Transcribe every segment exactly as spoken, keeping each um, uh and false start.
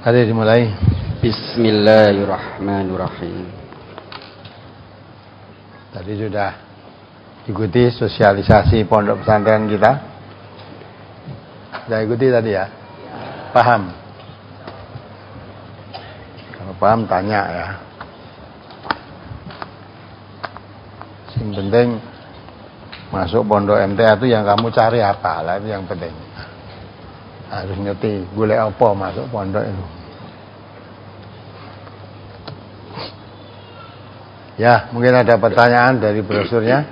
Hari dimulai. Bismillahirrahmanirrahim. Tadi sudah ikuti sosialisasi pondok pesantren kita. Sudah ikuti tadi ya? Paham? Kalau paham tanya ya. Yang penting masuk pondok M T A itu yang kamu cari apa lah, itu yang penting. Harus ngerti golek apa masuk pondok itu. Ya, mungkin ada pertanyaan dari brosurnya.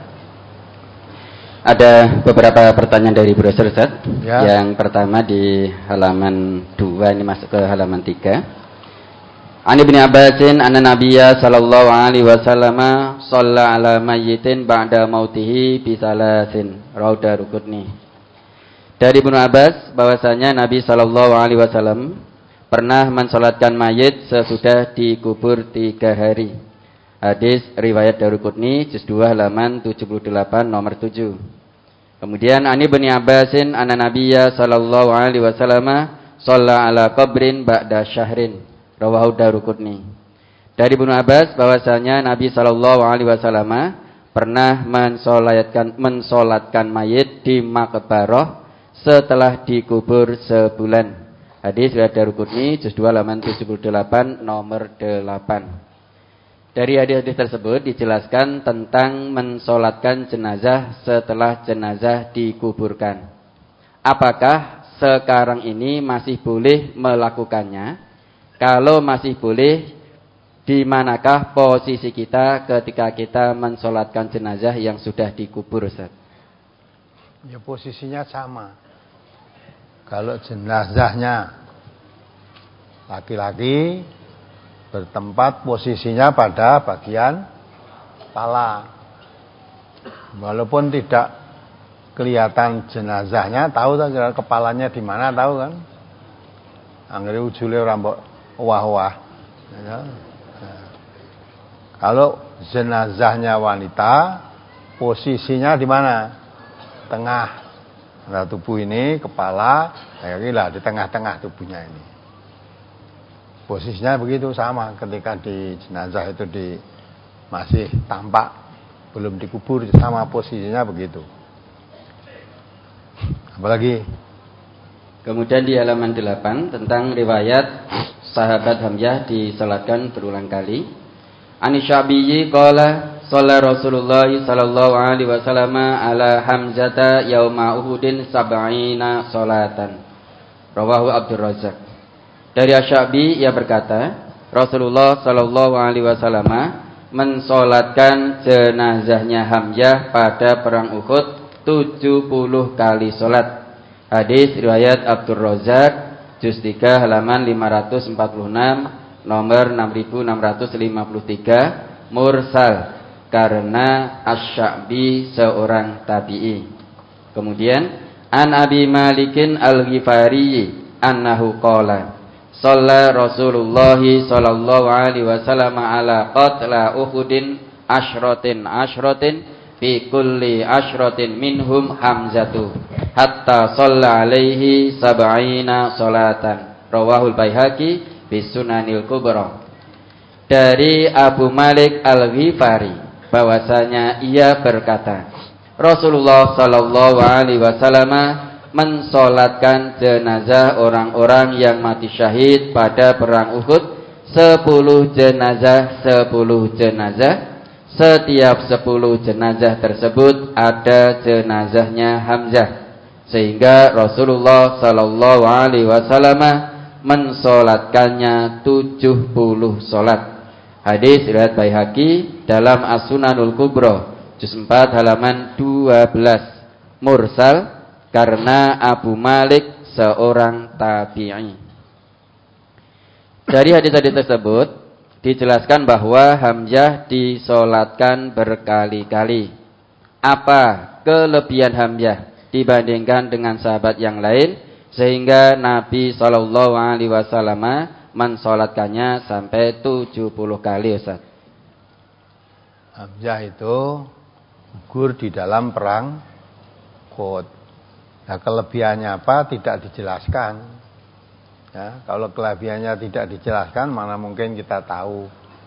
Ada beberapa pertanyaan dari brosur, Ustaz. Ya. Yang pertama di halaman dua, ini masuk ke halaman tiga. An Ibnu Abbasin anna Nabiyya sallallahu alaihi wasallam shalla ala mayyitin ba'da mautihi bi salasin. Rawahu Daraqutni. Dari Ibnu Abbas bahwasanya Nabi sallallahu alaihi wasallam pernah mensalatkan mayit sesudah dikubur tiga hari. Hadis riwayat Daraqutni juz dua halaman tujuh puluh delapan nomor tujuh. Kemudian Ani bin Abbasin anna Nabiyya sallallahu alaihi wasallam shalla ala qabrin ba'da syahrin. Rawahu Daraqutni. Dari Ibnu Abbas bahwasanya Nabi sallallahu alaihi wasallam pernah mensolatkan mensolatkan mayit di makbarah setelah dikubur sebulan. Hadis riwayat Daraqutni juz dua halaman tujuh puluh delapan nomor delapan. Dari hadis-hadis tersebut dijelaskan tentang mensolatkan jenazah setelah jenazah dikuburkan. Apakah sekarang ini masih boleh melakukannya? Kalau masih boleh, di manakah posisi kita ketika kita mensolatkan jenazah yang sudah dikubur, Ustaz? Ya, posisinya sama. Kalau jenazahnya laki-laki, bertempat posisinya pada bagian kepala. Walaupun tidak kelihatan jenazahnya, tahu kan kepalanya di mana, tahu kan? Anggere ujule ora mbok wah-wah. Ya. Nah. Kalau jenazahnya wanita, posisinya di mana? Tengah. Nah, tubuh ini kepala, kayak lah di tengah-tengah tubuhnya ini. Posisinya begitu sama ketika di jenazah itu di masih tampak belum dikubur, sama posisinya begitu. Apalagi? Kemudian di halaman delapan tentang riwayat sahabat Hamzah disalatkan berulang kali. Anisyabiyi qala shalla Rasulullah sallallahu alaihi wasallam ala Hamzata yauma Uhudin sab'ina salatan. Rawahu Abdur Razzaq. Dari Asy-Sya'bi ia berkata, Rasulullah sallallahu alaihi wasallam mensolatkan jenazahnya Hamzah pada perang Uhud tujuh puluh kali solat. Hadis riwayat Abdur Razzaq juz tiga halaman lima ratus empat puluh enam nomor enam ribu enam ratus lima puluh tiga mursal karena Asy-Sya'bi seorang tabi'i. Kemudian An Abi Malikin Al-Ghifari annahu qala Shalla Rasulullah sallallahu alaihi wasallam ala qatla Uhudin asyratin asyratin fi kulli asyratin minhum Hamzatu hatta shalla alaihi sab'ina salatan. Rawahul Baihaqi fi Sunanil Kubra. Dari Abu Malik Al-Ghifari bahwasanya ia berkata, Rasulullah sallallahu alaihi wasallam mensolatkan jenazah orang-orang yang mati syahid pada perang Uhud sepuluh jenazah sepuluh jenazah. Setiap sepuluh jenazah tersebut ada jenazahnya Hamzah, sehingga Rasulullah sallallahu alaihi wasallam mensolatkannya tujuh puluh solat. Hadis riwayat Baihaqi dalam As-Sunanul Kubra juz empat halaman dua belas mursal karena Abu Malik seorang tabi'i. Dari hadis-hadis tersebut dijelaskan bahwa Hamzah disolatkan berkali-kali. Apa kelebihan Hamzah dibandingkan dengan sahabat yang lain sehingga Nabi shallallahu alaihi wasallam mensolatkannya sampai tujuh puluh kali, Ustaz? Hamzah itu gugur di dalam perang Uhud. Nah, kelebihannya apa tidak dijelaskan. Ya, kalau kelebihannya tidak dijelaskan, mana mungkin kita tahu.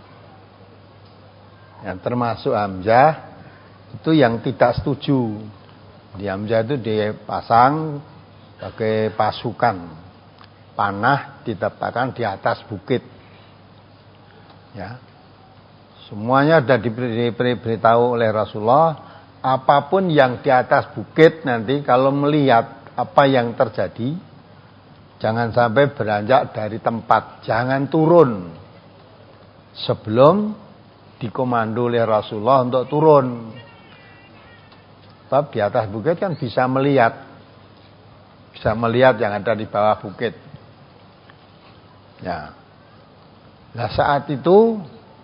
Yang termasuk Hamzah itu yang tidak setuju. Di Hamzah itu dipasang sebagai pasukan panah diletakkan di atas bukit. Ya, semuanya sudah diberitahu oleh Rasulullah, apapun yang di atas bukit nanti kalau melihat apa yang terjadi, jangan sampai beranjak dari tempat, jangan turun sebelum dikomando oleh Rasulullah untuk turun. Sebab di atas bukit kan bisa melihat, bisa melihat yang ada di bawah bukit. Ya, nah saat itu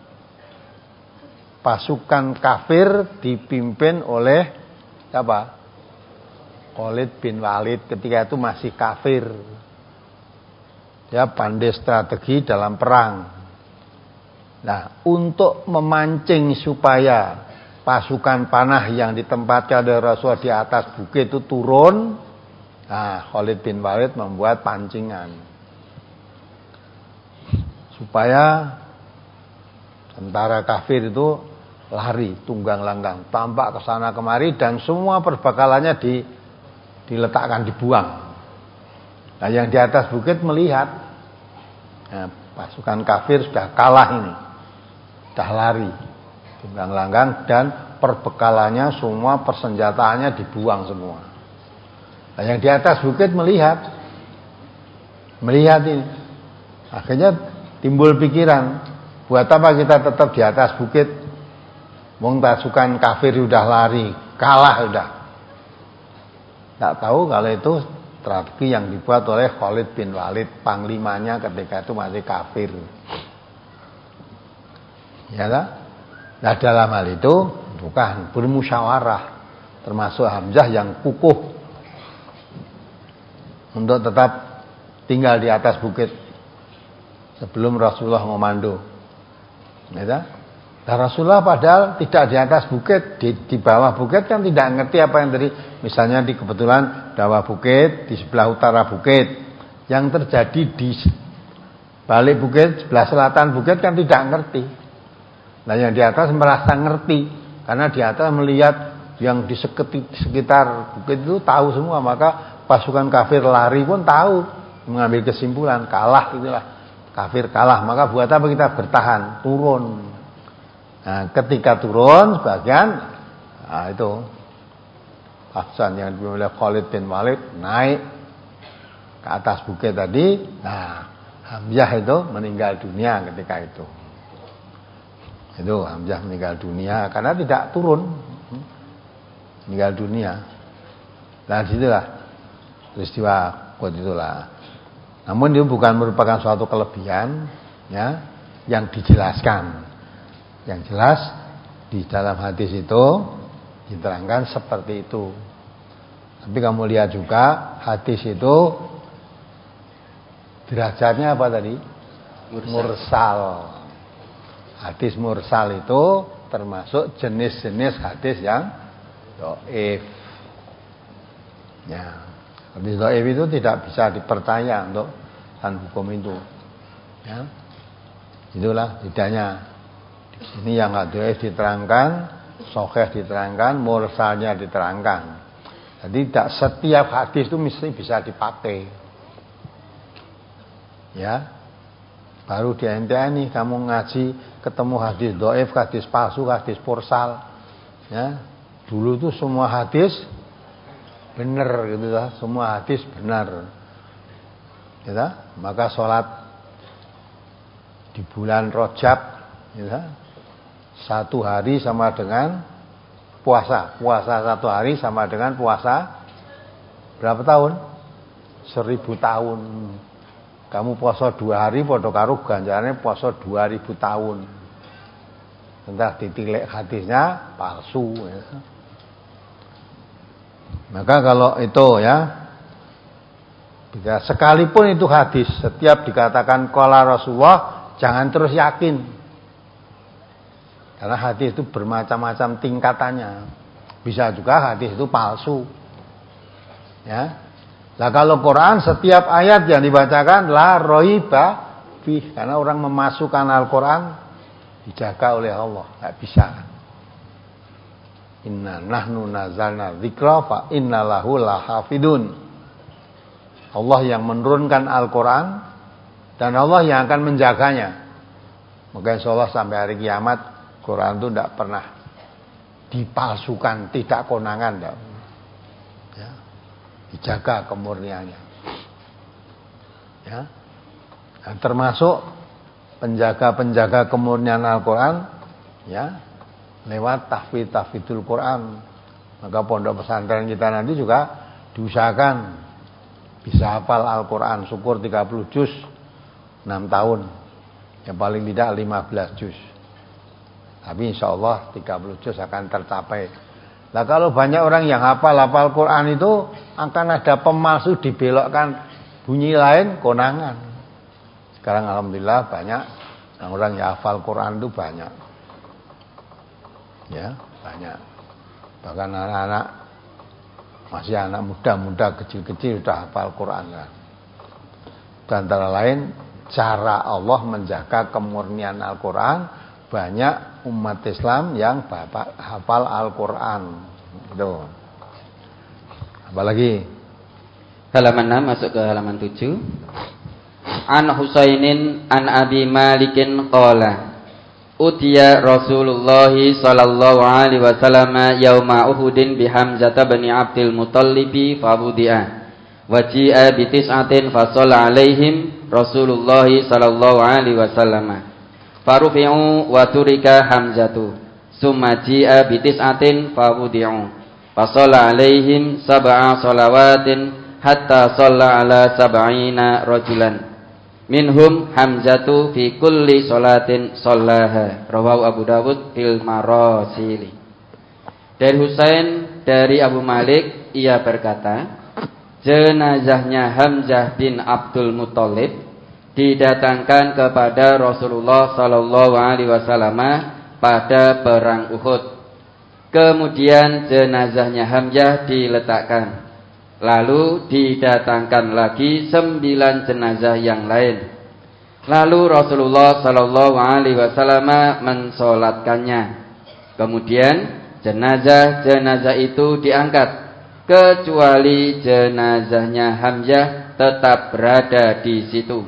pasukan kafir dipimpin oleh siapa? Khalid bin Walid, ketika itu masih kafir. Dia pandai strategi dalam perang. Nah, untuk memancing supaya pasukan panah yang ditempatkan oleh Rasulullah di atas bukit itu turun, nah Khalid bin Walid membuat pancingan supaya tentara kafir itu lari tunggang langgang, tampak ke sana kemari, dan semua perbekalannya di, diletakkan, dibuang. Nah, yang di atas bukit melihat, nah, pasukan kafir sudah kalah ini, sudah lari tunggang langgang, dan perbekalannya semua, persenjataannya dibuang semua. Nah, yang di atas bukit melihat, melihat ini, akhirnya timbul pikiran, buat apa kita tetap di atas bukit? Wong pasukan kafir sudah lari, kalah sudah. Tak tahu kalau itu strategi yang dibuat oleh Khalid bin Walid, panglimanya ketika itu masih kafir. Ya tak? Nah, dalam hal itu bukan bermusyawarah, termasuk Hamzah yang kukuh untuk tetap tinggal di atas bukit sebelum Rasulullah ngomando. Ya tak? Nah, Rasulullah padahal tidak di atas bukit, di, di bawah bukit kan tidak ngerti apa yang tadi, misalnya di kebetulan bawah bukit, di sebelah utara bukit, yang terjadi di balik bukit, sebelah selatan bukit kan tidak ngerti. Nah, yang di atas merasa ngerti, karena di atas melihat yang di sekitar bukit itu tahu semua, maka pasukan kafir lari pun tahu, mengambil kesimpulan kalah, itulah kafir kalah, maka buat apa kita bertahan, turun. Nah, ketika turun sebagian, nah itu pasukan yang dimiliki oleh Khalid bin Walid naik ke atas bukit tadi. Nah, Hamzah itu meninggal dunia ketika itu. Itu Hamzah meninggal dunia karena tidak turun, meninggal dunia. Nah, disitulah peristiwa kod itulah. Namun itu bukan merupakan suatu kelebihan, ya, yang dijelaskan. Yang jelas di dalam hadis itu diterangkan seperti itu. Tapi kamu lihat juga hadis itu derajatnya apa tadi? Mursal. Mursal. Hadis mursal itu termasuk jenis-jenis hadis yang dhaif. Ya, hadis dhaif itu tidak bisa dipercaya untuk kan hukum itu. Ya. Itulah bedanya. Ini yang hadis diterangkan, sahih diterangkan, mursalnya diterangkan. Jadi tidak setiap hadis itu mesti bisa dipakai. Ya. Baru di N T N nih kamu ngaji ketemu hadis dhaif, hadis palsu, hadis mursal. Ya. Dulu itu semua hadis benar gitu lah, semua hadis benar. Ya, maka sholat di bulan Rajab, ya, satu hari sama dengan puasa. Puasa satu hari sama dengan puasa berapa tahun? Seribu tahun. Kamu puasa dua hari, podo karo ganjarannya puasa dua ribu tahun. Entah ditilik hadisnya palsu. Ya. Maka kalau itu ya, sekalipun itu hadis, setiap dikatakan qala Rasulullah, jangan terus yakin. Karena hadis itu bermacam-macam tingkatannya. Bisa juga hadis itu palsu. Ya. Nah kalau Quran setiap ayat yang dibacakan la raiba fi, karena orang memasukkan Al-Quran dijaga oleh Allah, nggak bisa. Inna nahnu nazalna dzikra fa inna lahu lahafidun. Allah yang menurunkan Al-Quran dan Allah yang akan menjaganya. Maka insyaallah sampai hari kiamat Quran itu tidak pernah dipalsukan, tidak konangan, tidak. Ya. Dijaga kemurniannya. Ya. Dan termasuk penjaga-penjaga kemurnian Al-Quran, ya, lewat tahfidz-tahfidzul Quran. Maka pondok pesantren kita nanti juga diusahakan bisa hafal Al-Quran, syukur tiga puluh juz enam tahun, yang paling tidak lima belas juz. Tapi insya Allah tiga puluh juz akan tercapai. Nah kalau banyak orang yang hafal-hafal Quran itu akan ada pemalsu, dibelokkan bunyi lain, konangan. Sekarang alhamdulillah banyak orang yang hafal Quran itu banyak. Ya, banyak. Bahkan anak-anak, masih anak muda-muda kecil-kecil sudah hafal Quran. Dan antara lain cara Allah menjaga kemurnian Al-Quran, banyak umat Islam yang hafal Al-Quran. Itu. Apalagi halaman enam masuk ke halaman tujuh. An Husainin an Abi Malikin qala utiya Rasulullah sallallahu alaihi wasallam yauma Uhudin bi Hamzah bin Abdul Muttalib fa wudi'a wa ji'a bi tis'atin fa shalla alaihim Rasulullah sallallahu alaihi wasallam farufi'u wa turika Hamzatu summa ji'a bi tis'atin fa wudi'u fa shalla alaihim sab'a shalawatin hatta shalla ala sab'ina rajulan minhum Hamzatu fi kulli sholatin shallaha. Rawahu Abu Dawud fil marasili. Dari Husain dari Abu Malik, ia berkata, jenazahnya Hamzah bin Abdul Muttalib didatangkan kepada Rasulullah sallallahu alaihi wasallam pada perang Uhud. Kemudian jenazahnya Hamzah diletakkan. Lalu didatangkan lagi sembilan jenazah yang lain. Lalu Rasulullah sallallahu alaihi wasallam mensolatkannya. Kemudian jenazah-jenazah itu diangkat, kecuali jenazahnya Hamzah tetap berada di situ.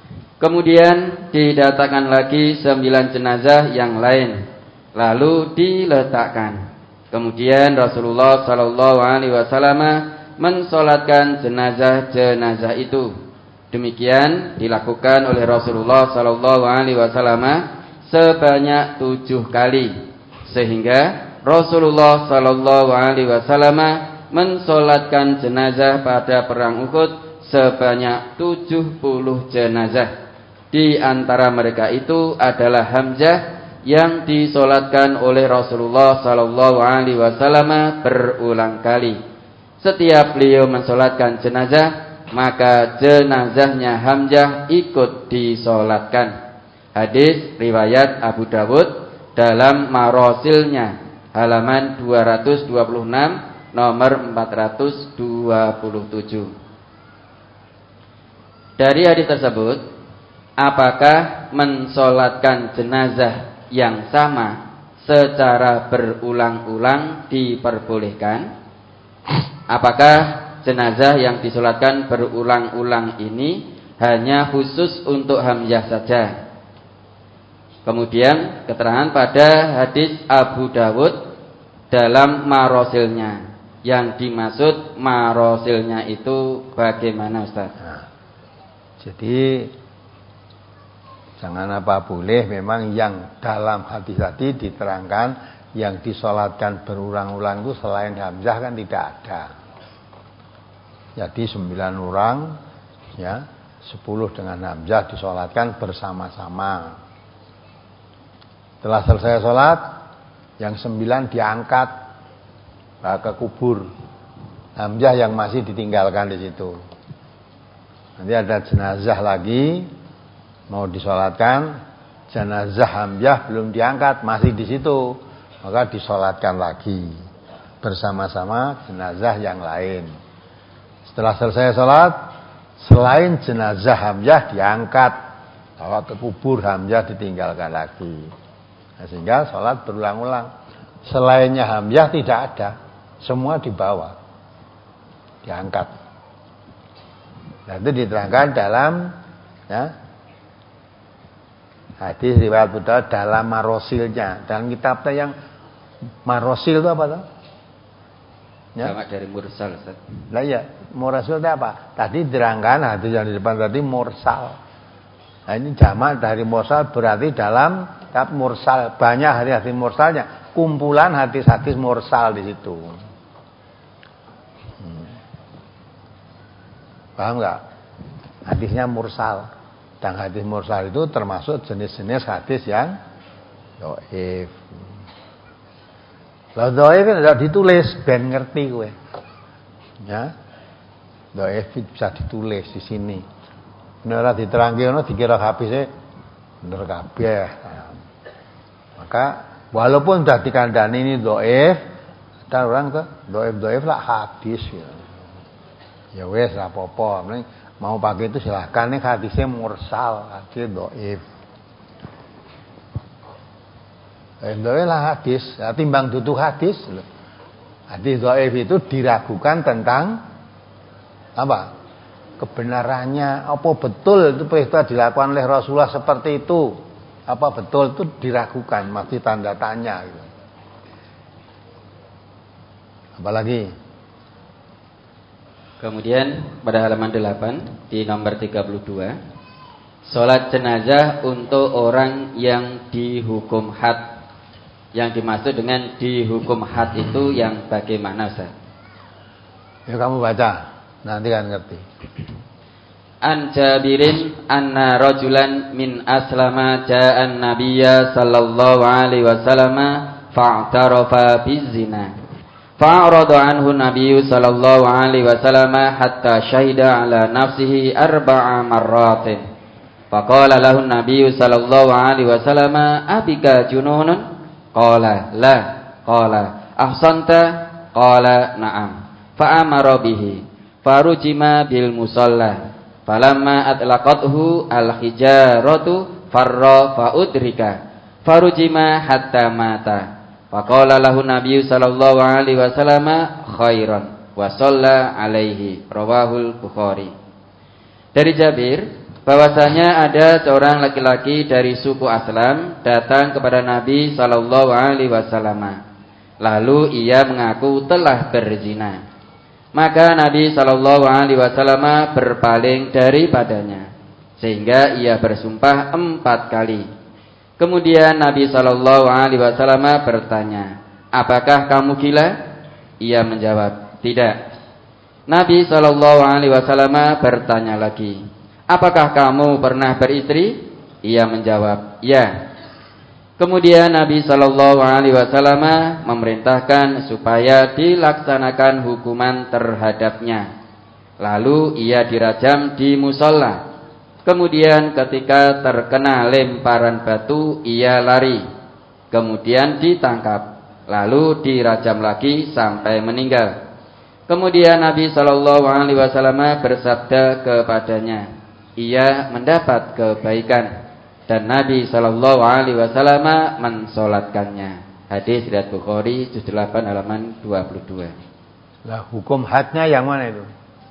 Kemudian didatangkan lagi sembilan jenazah yang lain. Lalu diletakkan. Kemudian Rasulullah sallallahu alaihi wasallam mensolatkan jenazah-jenazah itu. Demikian dilakukan oleh Rasulullah sallallahu alaihi wasallam sebanyak tujuh kali, sehingga Rasulullah sallallahu alaihi wasallam mensolatkan jenazah pada perang Uhud sebanyak tujuh puluh jenazah. Di antara mereka itu adalah Hamzah yang disolatkan oleh Rasulullah sallallahu alaihi wasallam berulang kali. Setiap beliau mensolatkan jenazah, maka jenazahnya Hamzah ikut disolatkan. Hadis riwayat Abu Dawud dalam Marasilnya halaman dua ratus dua puluh enam nomor empat ratus dua puluh tujuh. Dari hadis tersebut, apakah mensolatkan jenazah yang sama secara berulang-ulang diperbolehkan? Apakah jenazah yang disolatkan berulang-ulang ini hanya khusus untuk Hamzah saja? Kemudian keterangan pada hadis Abu Dawud dalam Marasilnya. Yang dimaksud Marasilnya itu bagaimana, Ustaz? Nah, jadi jangan apa boleh, memang yang dalam hadis tadi diterangkan yang disolatkan berulang-ulang itu selain Hamzah kan tidak ada. Jadi sembilan orang, ya, sepuluh dengan Hamzah disolatkan bersama-sama. Setelah selesai sholat, yang sembilan diangkat ke kubur. Hamzah yang masih ditinggalkan di situ. Nanti ada jenazah lagi mau disolatkan, jenazah Hamzah belum diangkat, masih di situ. Maka disolatkan lagi bersama-sama jenazah yang lain. Setelah selesai sholat, selain jenazah Hamzah diangkat, bawa ke kubur, Hamzah ditinggalkan lagi. Nah, sehingga sholat berulang-ulang. Selainnya Hamzah tidak ada, semua dibawa, diangkat. Nah, itu diterangkan dalam ya, hadis riwayat Abu Dawud dalam marosilnya. Dan kitabnya yang marosil itu apa tuh? Ya? Jamak dari mursal, Ustaz. Lah iya, mursal itu apa? Tadi diterangkan hadis yang di depan tadi mursal. Nah, ini jamak dari mursal berarti dalam kitab mursal banyak hadis-hadis mursalnya, kumpulan hadis-hadis mursal di situ. Hmm. Paham enggak? Hadisnya mursal. Dan hadis mursal itu termasuk jenis-jenis hadis yang dhaif. Lah dhaif kan ditulis ben ngerti kowe. Ya. Dhaif bisa ditulis di sini. Nek ora diterangke ngono dikira habise bener kabeh. Maka walaupun sudah dikandani ini dhaif, ada orang tuh dhaif-dhaif lah hadis ya. Ya wes lah apa-apa. Mau pakai itu silahkan, nih hadisnya mursal, hadis dhaif. Dhaif lah hadis, ya, timbang dudu hadis. Hadis dhaif itu diragukan tentang apa? Kebenarannya, apa betul itu perintah dilakukan oleh Rasulullah seperti itu? Apa betul itu diragukan, masih tanda tanya gitu. Apalagi? Kemudian pada halaman delapan di nomor tiga puluh dua, salat jenazah untuk orang yang dihukum had. Yang dimaksud dengan dihukum had itu yang bagaimana, Ustaz? Ya kamu baca, nanti kan ngerti. An Jabirin anna rajulan min aslama ja'an nabiyya sallallahu alaihi wasallam fa'tarafa bizina. Fa'arada anhu nabiyyu sallallahu alaihi wasallam hatta syahida ala nafsihi arba'a marratin. Faqala lahu nabiyyu sallallahu alaihi wasallam abika jununun? Qala la. Qala ahsanta? Qala na'am. Fa'amara bihi farujima bil musalla. Falamma atlaqathu al-hijaratu farra fa'udrika farujima hatta mata. Faqala lahu nabiyyu sallallahu alaihi wasallam khairan wa shalla alaihi. Rawahul Bukhari. Dari Jabir bahwasanya ada seorang laki-laki dari suku Aslam datang kepada Nabi sallallahu alaihi wasallam. Lalu ia mengaku telah berzina. Maka Nabi sallallahu alaihi wasallam berpaling daripadanya sehingga ia bersumpah empat kali. Kemudian Nabi sallallahu alaihi wasallam bertanya, "Apakah kamu gila?" Ia menjawab, "Tidak." Nabi sallallahu alaihi wasallam bertanya lagi, "Apakah kamu pernah beristri?" Ia menjawab, "Ya." Kemudian Nabi sallallahu alaihi wasallam memerintahkan supaya dilaksanakan hukuman terhadapnya. Lalu ia dirajam di musholla. Kemudian ketika terkena lemparan batu, ia lari. Kemudian ditangkap. Lalu dirajam lagi sampai meninggal. Kemudian Nabi sallallahu alaihi wasallam bersabda kepadanya, ia mendapat kebaikan. Dan Nabi sallallahu alaihi wasallam mensolatkannya. Hadis riwayat Bukhari juz delapan halaman dua puluh dua. Lah hukum hadnya yang mana itu?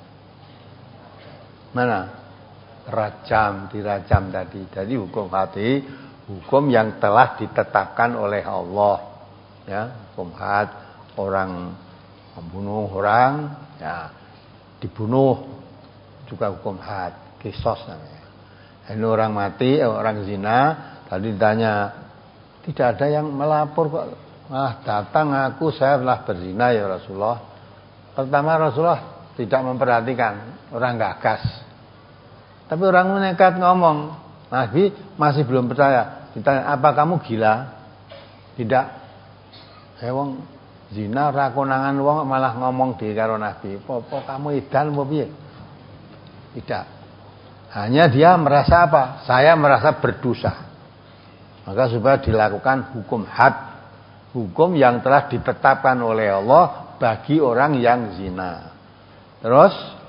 Mana? Rajam, dirajam tadi. Jadi hukum hati, hukum yang telah ditetapkan oleh Allah. Ya, hukum had, orang membunuh orang, ya dibunuh juga hukum had, kisos namanya. Ini orang mati, orang zina, tadi ditanya, tidak ada yang melapor kok. Ah, datang aku, saya telah berzina ya Rasulullah. Pertama Rasulullah tidak memperhatikan, orang gagas. Tapi orang nekat ngomong. Nabi masih belum percaya. Ditanya, apa kamu gila? Tidak. Saya wong zina ora konangan wong malah ngomong di karo Nabi. Apa kamu edan apa piye? Tidak. Hanya dia merasa apa? Saya merasa berdosa. Maka supaya dilakukan hukum had, hukum yang telah ditetapkan oleh Allah bagi orang yang zina. Terus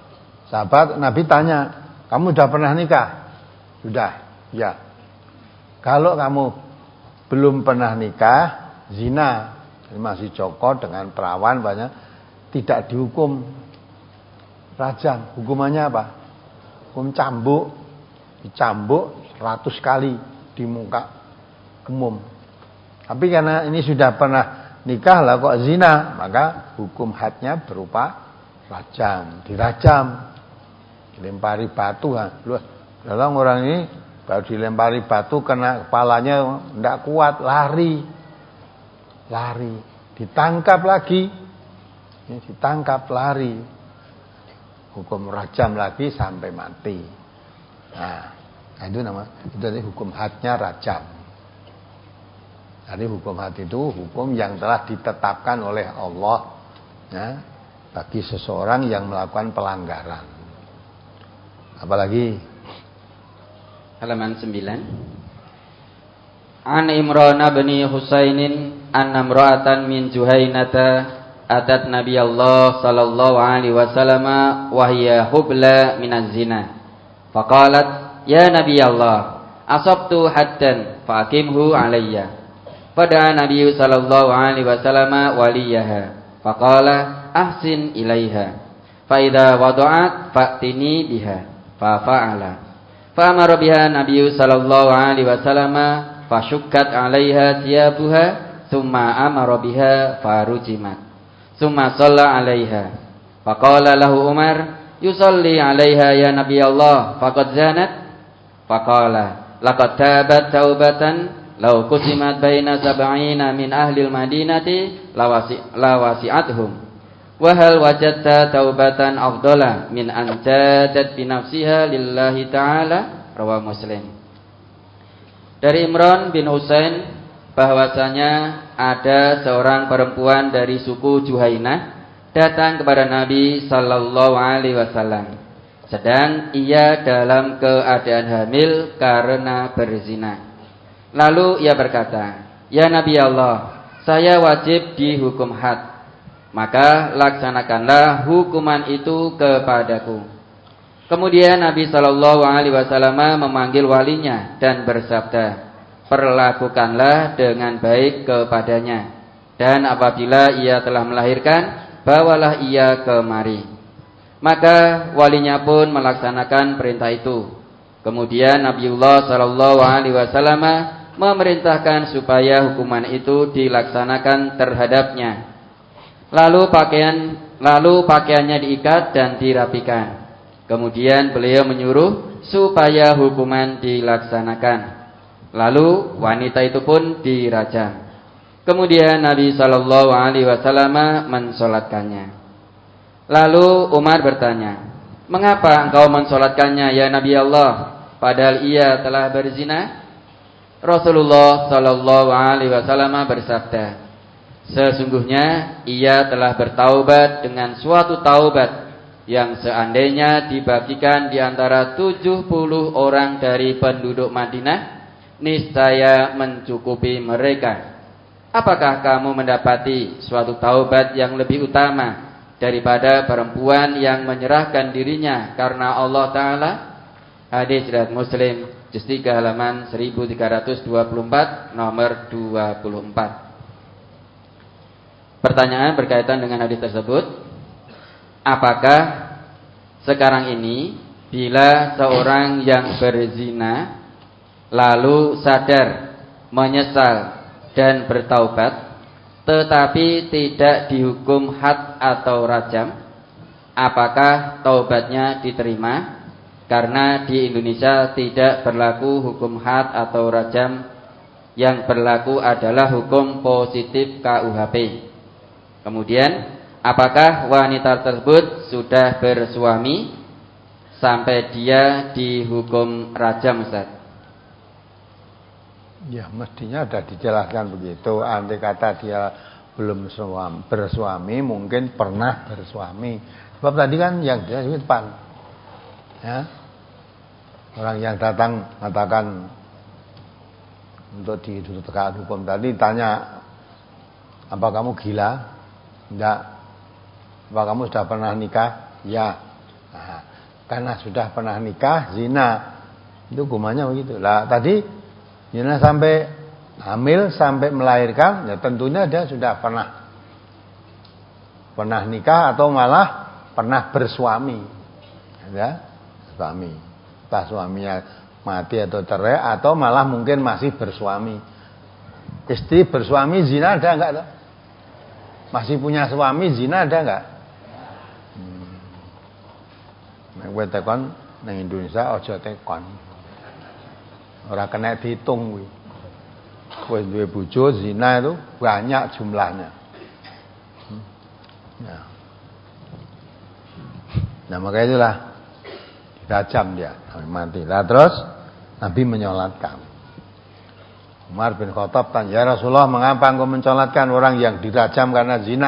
Sahabat Nabi tanya, kamu sudah pernah nikah? Sudah, ya. Kalau kamu belum pernah nikah, zina, masih cokot dengan perawan banyak, tidak dihukum rajam. Hukumannya apa? Hukum cambuk, dicambuk seratus kali di muka umum. Tapi karena ini sudah pernah nikah lah kok zina, maka hukum hadnya berupa rajam, dirajam, dilempari batu. Kalau orang ini baru dilempari batu kena kepalanya tidak kuat, lari, lari, ditangkap lagi, ini ditangkap lari, hukum rajam lagi sampai mati. Nah, itu nama itu hukum hadnya rajam. Jadi hukum had itu hukum yang telah ditetapkan oleh Allah, ya, bagi seseorang yang melakukan pelanggaran. Apalagi halaman sembilan. An Imran bin Husainin anna imra'atan min Juhainata atat Nabi Allah sallallahu alaihi wasallam wa hiya hubla minaz zina. Faqalat ya Nabi Allah asabtu haddan faqimhu alayya. Pada Nabi sallallahu alaihi wasallam waliyaha. Faqala ahsin ilaiha. Fa idza wada'at fa'tini biha. Fa fa'ala. Fa amara biha Nabi sallallahu alaihi wasallam fa syukkat 'alaiha thiyabuha thumma amara biha farujimat. Thumma shalla 'alaiha. Faqala lahu Umar yusalli 'alaiha ya Nabi Allah faqad zanat. Faqala laqad tabat taubatan law kusimat baina sab'ina min ahlil madinati lawasi lawasi'athum wa hal wajadta taubatan afdala min an jadat bi nafsiha lillahi ta'ala. Rawahu Muslim. Dari Imran bin Husain bahwasanya ada seorang perempuan dari suku Juhainah datang kepada Nabi sallallahu alaihi wasallam sedang ia dalam keadaan hamil karena berzina. Lalu ia berkata, ya Nabi Allah, saya wajib dihukum had, maka laksanakanlah hukuman itu kepadaku. Kemudian Nabi sallallahu alaihi wasallam memanggil walinya dan bersabda, perlakukanlah dengan baik kepadanya, dan apabila ia telah melahirkan, bawalah ia kemari. Maka walinya pun melaksanakan perintah itu. Kemudian Nabiullah sallallahu alaihi wasallam memerintahkan supaya hukuman itu dilaksanakan terhadapnya. Lalu pakaian lalu pakaiannya diikat dan dirapikan. Kemudian beliau menyuruh supaya hukuman dilaksanakan. Lalu wanita itu pun dirajam. Kemudian Nabi sallallahu alaihi wasallam mensolatkannya. Lalu Umar bertanya, mengapa engkau mensolatkannya ya Nabi Allah, padahal ia telah berzina? Rasulullah sallallahu alaihi wasallam bersabda, sesungguhnya ia telah bertaubat dengan suatu taubat yang seandainya dibagikan di antara tujuh puluh orang dari penduduk Madinah, niscaya mencukupi mereka. Apakah kamu mendapati suatu taubat yang lebih utama daripada perempuan yang menyerahkan dirinya karena Allah Ta'ala? Hadis riwayat Muslim, juz tiga halaman seribu tiga ratus dua puluh empat, nomor dua puluh empat. Pertanyaan berkaitan dengan hadis tersebut, apakah sekarang ini bila seorang yang berzina lalu sadar, menyesal dan bertaubat tetapi tidak dihukum had atau rajam, apakah taubatnya diterima? Karena di Indonesia tidak berlaku hukum had atau rajam, yang berlaku adalah hukum positif K U H P. Kemudian, apakah wanita tersebut sudah bersuami sampai dia dihukum rajam, Ustaz? Ya, mestinya sudah dijelaskan begitu. Andai kata dia belum suami, bersuami, mungkin pernah bersuami. Sebab tadi kan yang dia di depan, ya, orang yang datang mengatakan untuk ditutup hukum tadi tanya, apa kamu gila? Enggak. Apa kamu sudah pernah nikah? Ya. Nah, karena sudah pernah nikah zina. Itu hukumannya begitu. Lah tadi zina sampai hamil sampai melahirkan, ya tentunya dia sudah pernah pernah nikah atau malah pernah bersuami. Ya, suami. Entah suaminya mati atau cerai atau malah mungkin masih bersuami. Istri bersuami zina ada enggak tuh? Masih punya suami zina ada enggak? Hmm. Nek kowe tekon nang Indonesia aja tekon. Ora kena dihitung kuwi. Kowe duwe bojo zina itu banyak jumlahnya. Hmm. Ya. Nah, makanya itulah dirajam dia sampai mati. Lah terus Nabi menyolatkan. Umar bin Khattab tanya, "Ya Rasulullah, mengapa engkau mensolatkan orang yang dirajam karena zina?"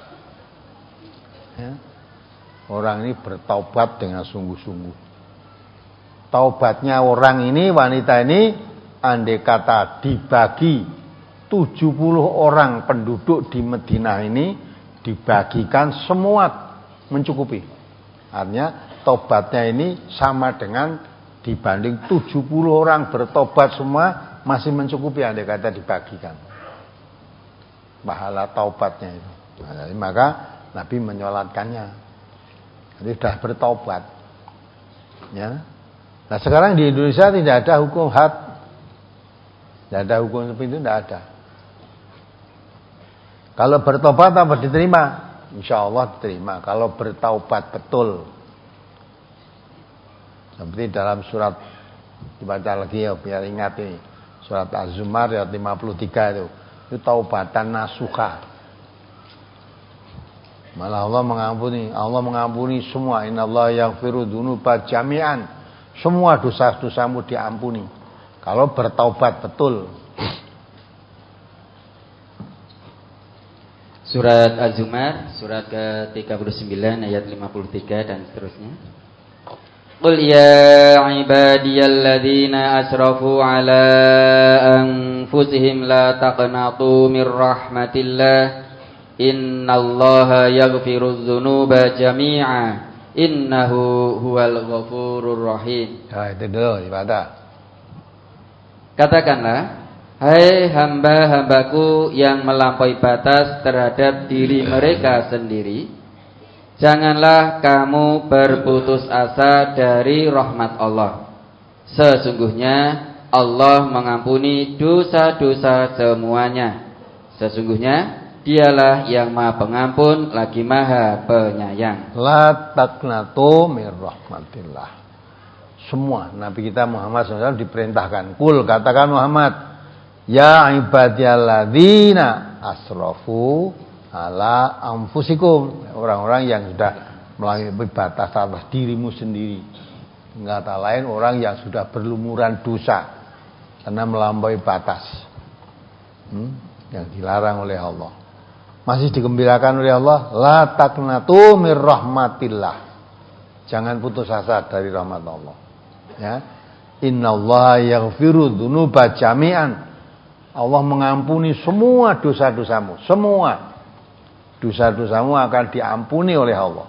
Ya. Orang ini bertaubat dengan sungguh-sungguh. Taubatnya orang ini, wanita ini, andai kata dibagi tujuh puluh orang penduduk di Madinah ini, dibagikan semua mencukupi. Artinya taubatnya ini sama dengan dibanding tujuh puluh orang bertobat semua masih mencukupi andai kata dibagikan pahala taubatnya itu. Nah, jadi maka Nabi menyolatkannya. Jadi sudah bertobat. Ya. Nah sekarang di Indonesia tidak ada hukum had, tidak ada hukum seperti itu, tidak ada. Kalau bertobat apa diterima? Insya Allah diterima. Kalau bertaubat betul. Seperti dalam surat, dibaca lagi ya biar ingat ini. Surat Az-Zumar ayat lima puluh tiga itu. Itu taubatan nasuha. Malah Allah mengampuni, Allah mengampuni semua. Innallaha yaghfiru dzunuba jami'an. Semua dosa-dosamu diampuni kalau bertaubat betul. Surat Az-Zumar, surat ke tiga puluh sembilan ayat lima puluh tiga dan seterusnya. Qul ya ibadiyalladzina asrafu ala anfusihim la taqnatu mir rahmatillah innallaha yaghfirudz dzunuba jami'a innahu huwal ghafurur rahim. Ya, itu dulu ibadah. Katakanlah, hai hamba-hambaku yang melampaui batas terhadap diri mereka sendiri, janganlah kamu berputus asa dari rahmat Allah. Sesungguhnya Allah mengampuni dosa-dosa semuanya. Sesungguhnya Dialah yang Maha Pengampun lagi Maha Penyayang. La taqnatu mir rahmatillah. Semua Nabi kita Muhammad shallallahu alaihi wasallam diperintahkan. Kul, katakan Muhammad, ya ibadiyalladzina asrafu ala anfusikum. Orang-orang yang sudah melampaui batas atas dirimu sendiri. Kata lain orang yang sudah berlumuran dosa karena melampaui batas. Hmm? Yang dilarang oleh Allah. Masih digembirakan oleh Allah, la taqnatu mir rahmatillah. Jangan putus asa dari rahmat Allah. Ya. Innallaha yaghfiru dzunuba jami'an. Allah mengampuni semua dosa-dosamu, semua. Dosa-dosamu akan diampuni oleh Allah.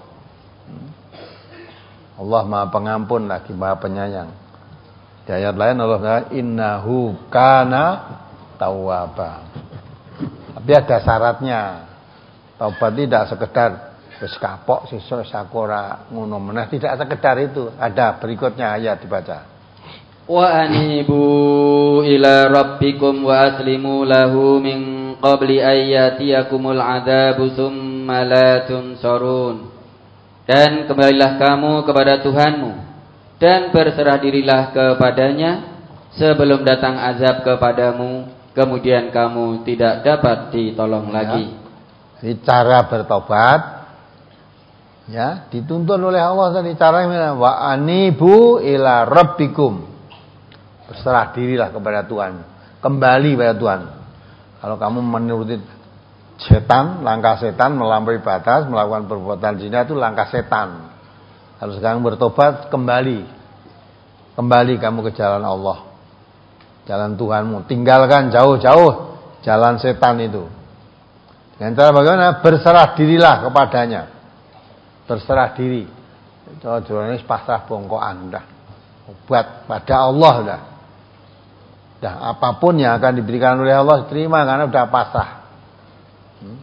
Allah Maha Pengampun lagi Maha Penyayang. Di ayat lain Allah kata innahu kana tawwaba. Tapi ada syaratnya. Taubat tidak sekedar wis kapok sesuk sakora ngono meneh, tidak sekedar itu. Ada berikutnya ayat dibaca. Wa anibu ila rabbikum wa aslimu lahu min qabli ayyatiyakumul adzabu tsumma la tunsarun. Dan kembalilah kamu kepada Tuhanmu dan berserah dirilah kepadanya sebelum datang azab kepadamu, kemudian kamu tidak dapat ditolong ya. Lagi. Jadi cara bertobat ya dituntun oleh Allah tadi caranya wa anibu ila rabbikum. Berserah dirilah kepada Tuhan, kembali kepada Tuhan. Kalau kamu menuruti setan, langkah setan melampaui batas, melakukan perbuatan zina itu langkah setan. Kalau sekarang bertobat, kembali. Kembali kamu ke jalan Allah. Jalan Tuhanmu, tinggalkan jauh-jauh jalan setan itu. Dengan cara bagaimana? Berserah dirilah kepadanya. Berserah diri. Jawabane pasrah bongkoan dah. Obat pada Allah dah. Dah apapun yang akan diberikan oleh Allah terima karena sudah pasrah. Hmm.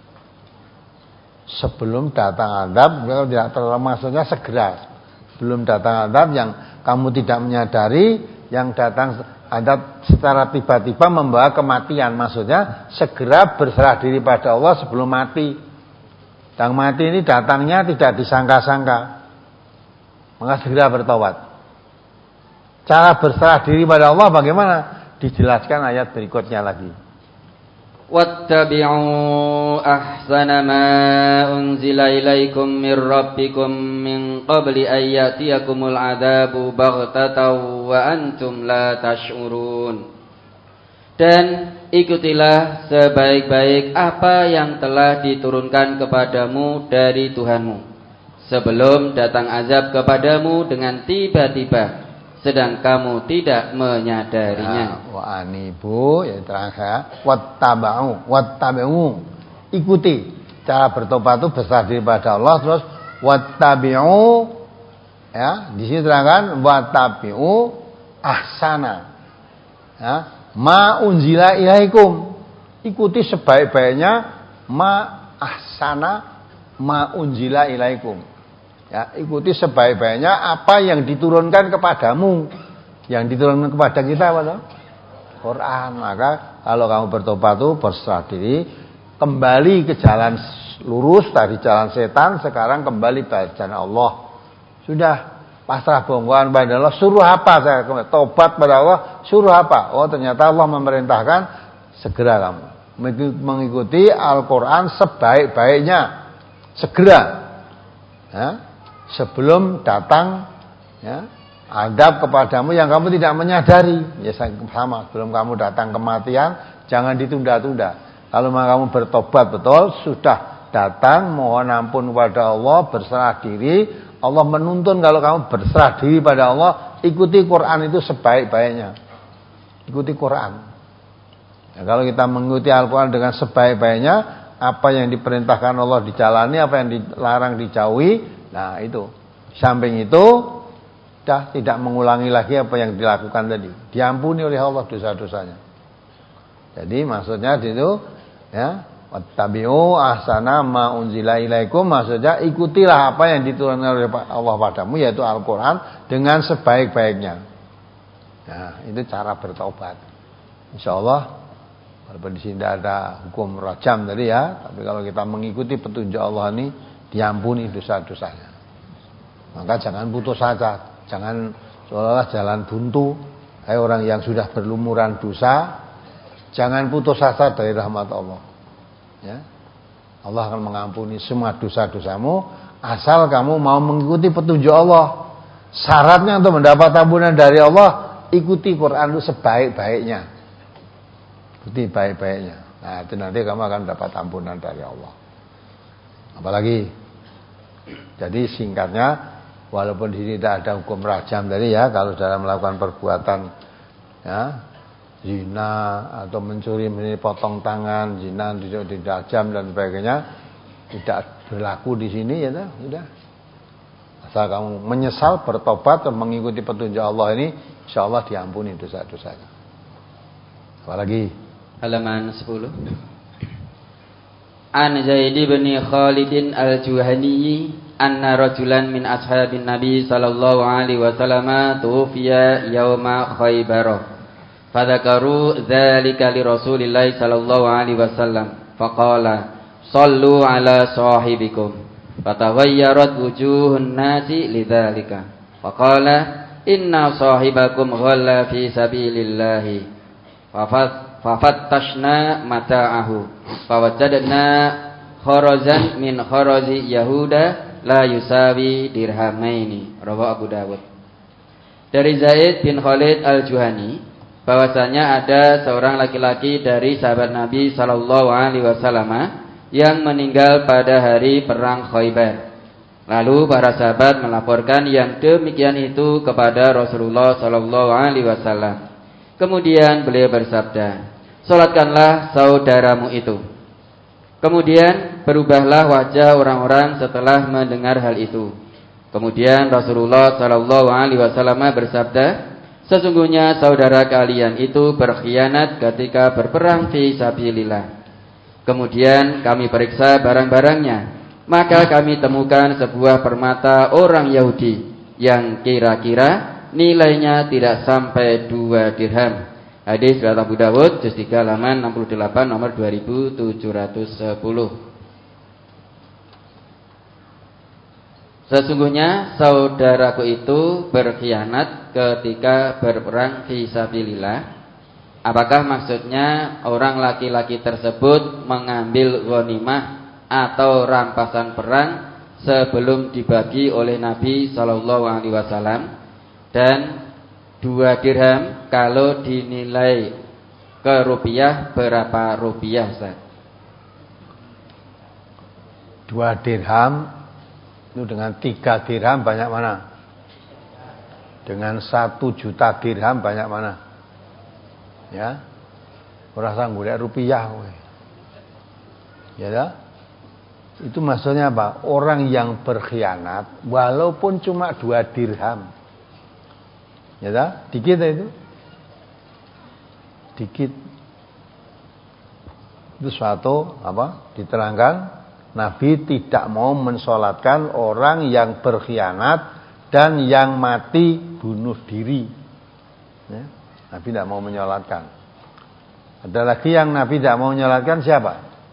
Sebelum datang azab, kalau tidak terlalu maksudnya segera. Sebelum datang azab yang kamu tidak menyadari, yang datang azab secara tiba-tiba membawa kematian, maksudnya segera berserah diri pada Allah sebelum mati. Dan mati ini datangnya tidak disangka-sangka, maka segera bertobat. Cara berserah diri pada Allah bagaimana? Dijelaskan ayat berikutnya lagi. Wattabi'u ahsana ma unzila ilaikum mir rabbikum min qabli an ya'tiyakumul 'adzabu baghtatan wa antum la tash'urun. Dan ikutilah sebaik-baik apa yang telah diturunkan kepadamu dari Tuhanmu sebelum datang azab kepadamu dengan tiba-tiba sedang kamu tidak menyadarinya. Wa anibu ya terangkan wattaba'u wattabi'u ikuti cara bertobat itu berserah diri pada Allah, terus wattabi'u ya di sini terangkan wattabi'u ahsana ya ma unzila ilaikum, ikuti sebaik-baiknya ma ahsana ma unzila ilaikum. Ya, ikuti sebaik-baiknya apa yang diturunkan kepadamu. Yang diturunkan kepada kita apa toh? Quran. Maka kalau kamu bertobat itu berserah diri, kembali ke jalan lurus dari jalan setan, sekarang kembali ke jalan Allah. Sudah pasrah bongkoan pada Allah. Suruh apa saya tobat pada Allah? Suruh apa? Oh, ternyata Allah memerintahkan segera kamu mengikuti Al-Qur'an sebaik-baiknya. Segera. Ya. Sebelum datang ya, azab kepadamu yang kamu tidak menyadari. Ya sama, sebelum kamu datang kematian jangan ditunda-tunda. Kalau kamu bertobat betul, sudah datang mohon ampun kepada Allah, berserah diri, Allah menuntun kalau kamu berserah diri pada Allah, ikuti Quran itu sebaik-baiknya. Ikuti Quran. Ya, kalau kita mengikuti Al-Quran dengan sebaik-baiknya, apa yang diperintahkan Allah dijalani, apa yang dilarang dijauhi. Nah itu, samping itu dah tidak mengulangi lagi apa yang dilakukan tadi, diampuni oleh Allah dosa-dosanya. Jadi maksudnya itu ya, wattabi'u ahsana ma unzila ilaikum, maksudnya ikutilah apa yang diturunkan oleh Allah padamu yaitu Al-Qur'an dengan sebaik-baiknya. Nah, itu cara bertobat. Insyaallah walaupun di sini tidak ada hukum rajam tadi ya, tapi kalau kita mengikuti petunjuk Allah ini diampuni dosa-dosanya. Maka jangan putus asa, jangan seolah-olah jalan buntu. Hai orang yang sudah berlumuran dosa, jangan putus asa dari rahmat Allah. Ya. Allah akan mengampuni semua dosa-dosamu asal kamu mau mengikuti petunjuk Allah. Syaratnya untuk mendapat ampunan dari Allah, ikuti Quran itu sebaik-baiknya. Ikuti baik-baiknya. Nah, itu nanti kamu akan mendapat ampunan dari Allah. Apalagi jadi singkatnya, walaupun di sini tidak ada hukum rajam tadi ya, kalau dalam melakukan perbuatan ya zina atau mencuri, potong tangan, zina tidak dirajam dan sebagainya, tidak berlaku di sini ya sudah. Asal kamu menyesal, bertobat dan mengikuti petunjuk Allah ini, insyaallah diampuni dosa-dosanya. Apalagi halaman sepuluh. An Zaid bin Khalid al-Juhani anna rajulan min ashabin Nabi sallallahu alaihi wasallam tufiya yauma Khaybar. Fadzakaru dzalika li Rasulillah sallallahu alaihi wasallam. Faqala sallu ala sahibikum. Fatawayyarat wujuhun nasi lidzalika. Faqala inna sahibakum ghalla fi sabilillah. Fafat fafattashna mata'ahu. Fawajadna kharazan min kharazi Yahuda la yusawi dirhamaini. Rawahu Abu Dawud. Dari Zaid bin Khalid al-Juhani bahwasanya ada seorang laki-laki dari sahabat Nabi sallallahu alaihi wasallam yang meninggal pada hari perang Khaybar. Lalu para sahabat melaporkan yang demikian itu kepada Rasulullah sallallahu alaihi wasallam. Kemudian beliau bersabda, "Salatkanlah saudaramu itu." Kemudian berubahlah wajah orang-orang setelah mendengar hal itu. Kemudian Rasulullah Shallallahu Alaihi Wasallam bersabda, sesungguhnya saudara kalian itu berkhianat ketika berperang fi sabilillah. Kemudian kami periksa barang-barangnya, maka kami temukan sebuah permata orang Yahudi yang kira-kira nilainya tidak sampai dua dirham. Hadis riwayat Abu Dawud, juz tiga halaman enam puluh delapan, nomor dua ribu tujuh ratus sepuluh. Sesungguhnya saudaraku itu berkhianat ketika berperang fi sabilillah. Apakah maksudnya orang laki-laki tersebut mengambil ghanimah atau rampasan perang sebelum dibagi oleh Nabi Shallallahu Alaihi Wasallam? Dan dua dirham kalau dinilai ke rupiah berapa rupiah, Ustaz? Dua dirham itu dengan tiga dirham banyak mana? Dengan satu juta dirham banyak mana? Ya, merasa golek rupiah, ya dah. Itu maksudnya apa? Orang yang berkhianat, walaupun cuma dua dirham, ya dah, dikit itu, dikit. Itu suatu apa? Diterangkan. Nabi tidak mau mensolatkan orang yang berkhianat dan yang mati bunuh diri. Ya, Nabi tidak mau menyolatkan. Ada lagi yang Nabi tidak mau menyolatkan siapa?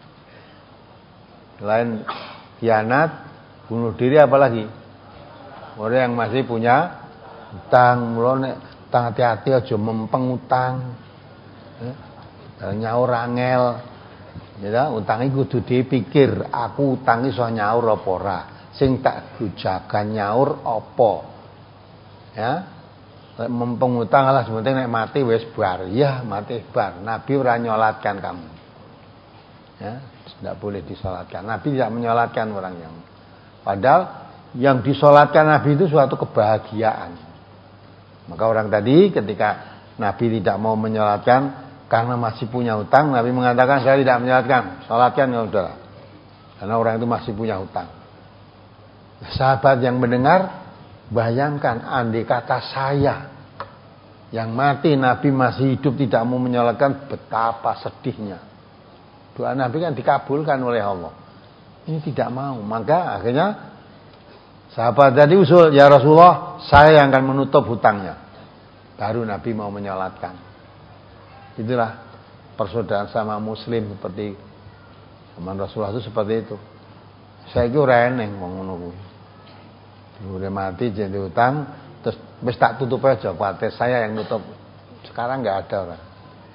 Selain khianat, bunuh diri, apalagi? Orang yang masih punya utang, mulane utang, hati-hati aja mempeng utang. Ya, nyaur angel. Ya, utangi kudu dipikir, aku utangi iso nyaur apa ora, sing tak gujagan nyaur apa. Ya. Nek mempeng utang lah sementing nek mati wis bar. Ya, mati bar. Nabi ora nyolatkan kamu. Ya, tidak boleh disolatkan. Nabi tidak menyolatkan orang yang. Padahal yang disolatkan Nabi itu suatu kebahagiaan. Maka orang tadi ketika Nabi tidak mau menyolatkan karena masih punya hutang, Nabi mengatakan saya tidak menyolatkan, sholatkan ya saudara. Karena orang itu masih punya hutang. Sahabat yang mendengar, bayangkan andai kata saya yang mati, Nabi masih hidup tidak mau menyolatkan, betapa sedihnya. Doa Nabi kan dikabulkan oleh Allah. Ini tidak mau, maka akhirnya sahabat tadi usul, ya Rasulullah, saya yang akan menutup hutangnya. Baru Nabi mau menyolatkan. Itulah persaudaraan sama muslim seperti zaman Rasulullah itu seperti itu. Saya itu reneng wong ngono kuwi. Udah mati jadi utang terus wis tak tutup aja, kuwatir saya yang nutup. Sekarang enggak ada orang.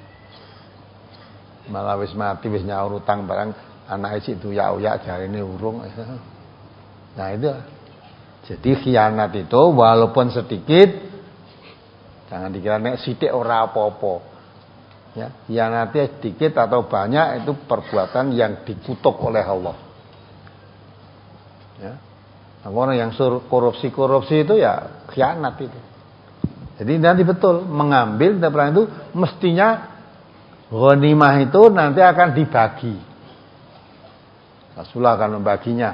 Malah wis mati wis nyaur utang barang anake sik duyak-uyak jarine urung. Nah itu. Jadi khianat itu walaupun sedikit jangan dikira nek sithik ora apa-apa. Ya, khianatnya sedikit atau banyak itu perbuatan yang dikutuk oleh Allah. Ya. Nah, orang yang korupsi-korupsi itu ya khianat itu. Jadi nanti betul mengambil perang itu mestinya ghanimah itu nanti akan dibagi. Rasulullah akan membaginya.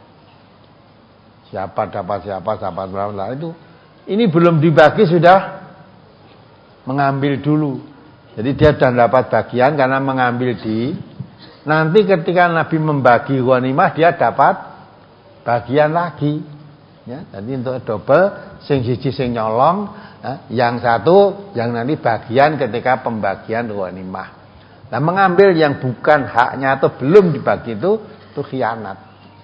Siapa dapat siapa, siapa berapa itu. Ini belum dibagi sudah mengambil dulu. Jadi dia sudah dapat bagian karena mengambil di. Nanti ketika Nabi membagi ghanimah dia dapat bagian lagi. Ya, jadi untuk double, sing siji sing nyolong, ya, yang satu yang nanti bagian ketika pembagian ghanimah. Nah, mengambil yang bukan haknya atau belum dibagi itu itu khianat.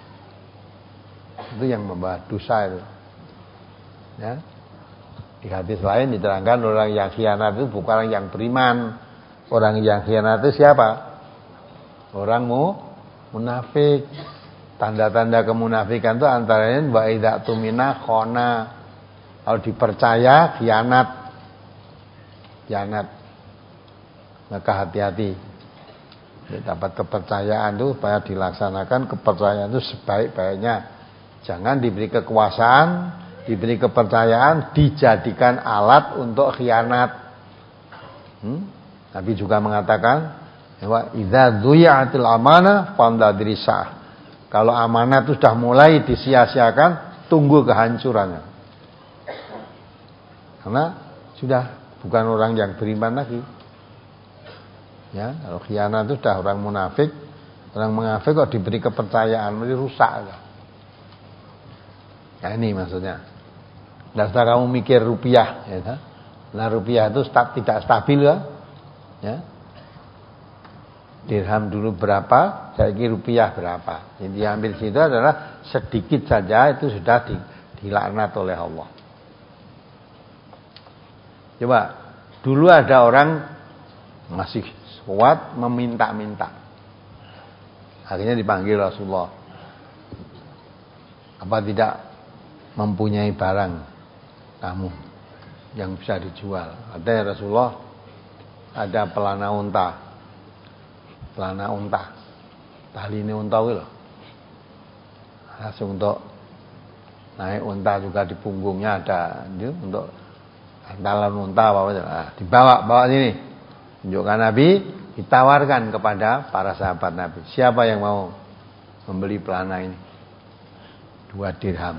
Itu yang membawa dosa itu. Ya. Di hadis lain diterangkan orang yang khianat itu bukan orang yang beriman. Orang yang khianat itu siapa? Orang mu munafik. Tanda-tanda kemunafikan itu antara lain wa idza tumina khona. Kalau dipercaya khianat. Khianat. Maka hati-hati. Dapat kepercayaan itu supaya dilaksanakan kepercayaan itu sebaik-baiknya. Jangan diberi kekuasaan, diberi kepercayaan, dijadikan alat untuk khianat. Hmm? Nabi juga mengatakan, bahwa idza dhuyi'atil amanah fandadrisah. Kalau amanah itu sudah mulai disia-siakan, tunggu kehancurannya. Karena sudah bukan orang yang beriman lagi. Ya, kalau khianat itu sudah orang munafik. Orang munafik kok diberi kepercayaan, mesti rusak. Ya ini maksudnya. Nah, setelah kamu mikir rupiah, ya, nah rupiah itu tidak stabil ya. Ya. Dirham dulu berapa, sekarang rupiah berapa. Yang diambil situ adalah sedikit saja itu sudah di, dilaknat oleh Allah. Coba, dulu ada orang masih kuat meminta-minta. Akhirnya dipanggil Rasulullah. Apa tidak mempunyai barang kamu yang bisa dijual? Ada ya Rasulullah, ada pelana unta. Pelana unta, tali ini unta loh. Langsung untuk naik unta juga di punggungnya ada itu untuk antalan unta apa aja. Nah, dibawa bawa sini, tunjukkan Nabi, ditawarkan kepada para sahabat Nabi. Siapa yang mau membeli pelana ini? Dua dirham.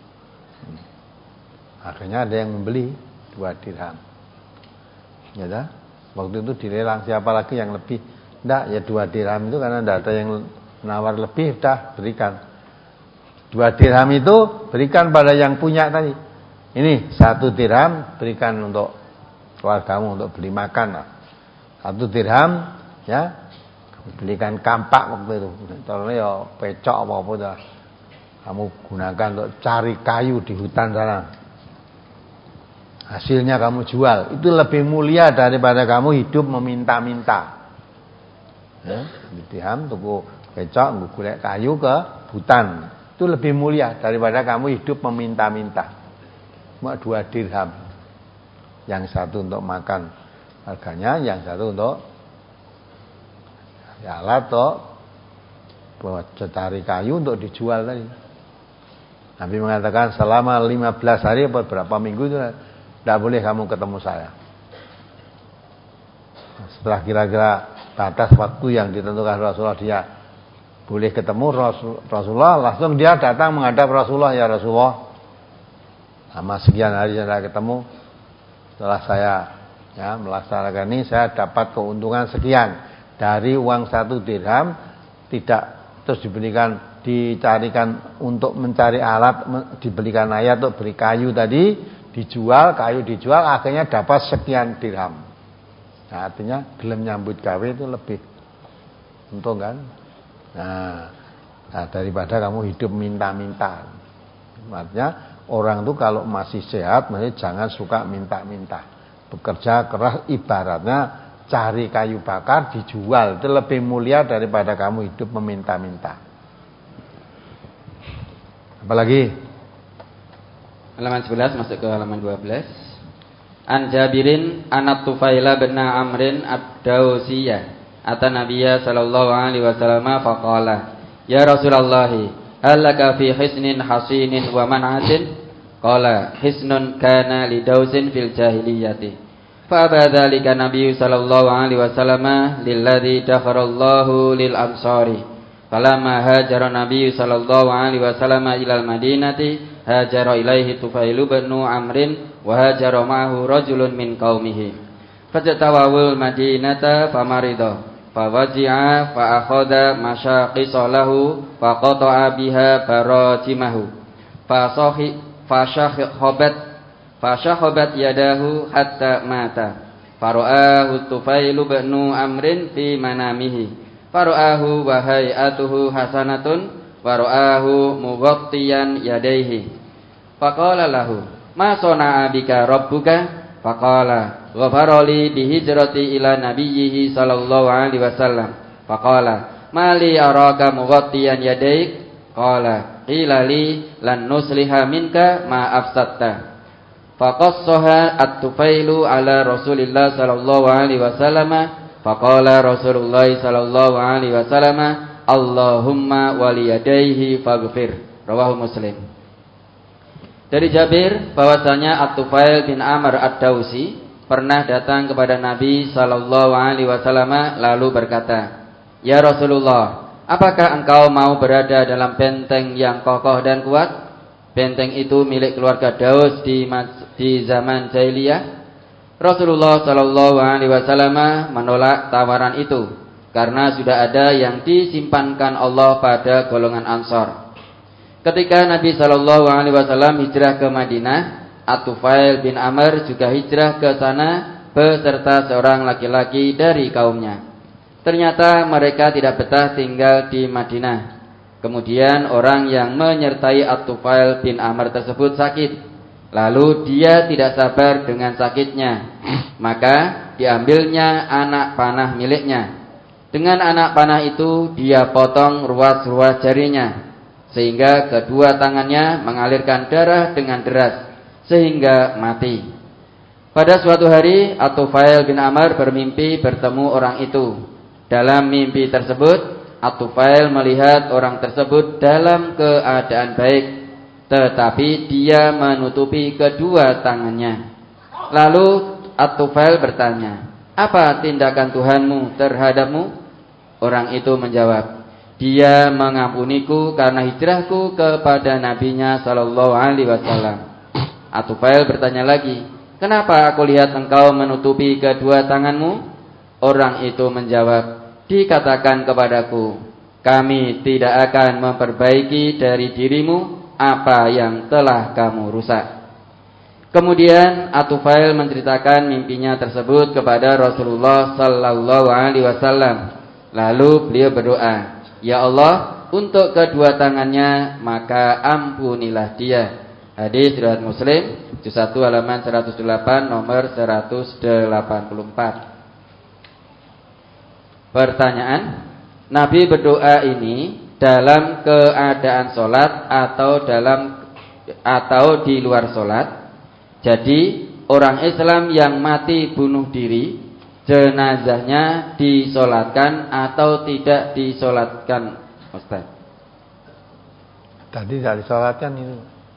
Akhirnya ada yang membeli dua dirham. Ya dah. Waktu itu dilelang siapa lagi yang lebih. Tidak, ya dua dirham itu karena tidak ada yang menawar lebih, dah berikan. Dua dirham itu berikan pada yang punya tadi. Ini satu dirham berikan untuk keluargamu untuk beli makan. Satu dirham ya belikan kampak waktu itu. Terus ya pecok apa-apa dah. Kamu gunakan untuk cari kayu di hutan sana. Hasilnya kamu jual. Itu lebih mulia daripada kamu hidup meminta-minta. Ya, dirham tuku becok, golek kayu ke hutan. Itu lebih mulia daripada kamu hidup meminta-minta. Cuma dua dirham. Yang satu untuk makan harganya, yang satu untuk ya alat atau buat cari kayu untuk dijual tadi. Nabi mengatakan selama lima belas hari atau berapa minggu itu tidak boleh kamu ketemu saya. Setelah kira-kira batas waktu yang ditentukan Rasulullah, dia boleh ketemu Rasulullah, langsung dia datang menghadap Rasulullah. Ya Rasulullah, sama sekian hari saya ketemu, setelah saya ya melaksanakan ini saya dapat keuntungan sekian dari uang satu dirham, tidak terus diberikan dicarikan untuk mencari alat, dibelikan ayat untuk beri kayu tadi, dijual, kayu dijual, akhirnya dapat sekian dirham. Nah, artinya gelem nyambut gawe itu lebih untung kan. Nah, nah daripada kamu hidup minta-minta. Artinya orang itu kalau masih sehat, masih jangan suka minta-minta. Bekerja keras ibaratnya cari kayu bakar dijual, itu lebih mulia daripada kamu hidup meminta-minta. Apalagi halaman sebelas masuk ke halaman dua belas. An Jabirin anat Tufaila bin Amrin ad-Dausiyah ata Nabiyya sallallahu alaihi wasallam faqala ya Rasulullah hal laka fi hisnin hasinin wa man'atin qala hisnun kana li dausin fil jahiliyati fa badzalika Nabi sallallahu alaihi wasallam lilladzi dakharallahu lil ansari falamma hajara Nabi sallallahu alaihi wasallam ila al madinati hajara ilaihi Tufailu bin Amrin wa hajara ma'ahu rajulun min qaumihi fajtawawul madinata famarida fawaji'a fa akhadha masyaqisalahu fa qata'a biha barajimahu fa sahi fa syakhabat fa syakhabat yadahu hatta mata fara'ahu Tufailu bin Amrin fi manamihi fara'ahu wa hay'atuhu hasanatun fara'ahu mughattiyan yadayhi faqala lahu ma sona'a bika rabbuka faqala ghafarali bihijrati ila nabiyhi sallallahu alaihi wasallam faqala mali araka mughattiyan yadaik qala qila li lan nusliha minka ma afsatta faqassaha at-Tufailu ala Rasulillah sallallahu alaihi wasallam faqala Rasulullah sallallahu alaihi wasallam Allahumma waliyadaihi faghfir rawahu Muslim. Dari Jabir bahwasanya At-Tufail bin Amr Ad-Dausi pernah datang kepada Nabi sallallahu alaihi wasallam lalu berkata, "Ya Rasulullah, apakah engkau mau berada dalam benteng yang kokoh dan kuat?" benteng itu milik keluarga Daus di di zaman jahiliyah. Rasulullah Shallallahu Alaihi Wasallam menolak tawaran itu karena sudah ada yang disimpankan Allah pada golongan Ansor. Ketika Nabi Shallallahu Alaihi Wasallam hijrah ke Madinah, At-Tufail bin Amr juga hijrah ke sana beserta seorang laki-laki dari kaumnya. Ternyata mereka tidak betah tinggal di Madinah. Kemudian orang yang menyertai At-Tufail bin Amr tersebut sakit. Lalu dia tidak sabar dengan sakitnya, maka diambilnya anak panah miliknya. Dengan anak panah itu dia potong ruas-ruas jarinya, sehingga kedua tangannya mengalirkan darah dengan deras, sehingga mati. Pada suatu hari At-Tufail bin Amr bermimpi bertemu orang itu. Dalam mimpi tersebut At-Tufail melihat orang tersebut dalam keadaan baik, tetapi dia menutupi kedua tangannya. Lalu At-Tufail bertanya, "Apa tindakan Tuhanmu terhadapmu?" Orang itu menjawab, "Dia mengampuniku karena hijrahku kepada Nabi-Nya Sallallahu Alaihi Wasallam." At-Tufail bertanya lagi, "Kenapa aku lihat engkau menutupi kedua tanganmu?" Orang itu menjawab, "Dikatakan kepadaku, kami tidak akan memperbaiki dari dirimu apa yang telah kamu rusak." Kemudian At-Tufail menceritakan mimpinya tersebut kepada Rasulullah Sallallahu Alaihi Wasallam. Lalu beliau berdoa, "Ya Allah, untuk kedua tangannya maka ampunilah dia." Hadis riwayat Muslim, juz satu halaman seratus delapan, nomor seratus delapan puluh empat. Pertanyaan, Nabi berdoa ini dalam keadaan sholat atau dalam atau di luar sholat? Jadi orang Islam yang mati bunuh diri, jenazahnya disolatkan atau tidak disolatkan, Ustaz? Tadi tidak disolatkan itu.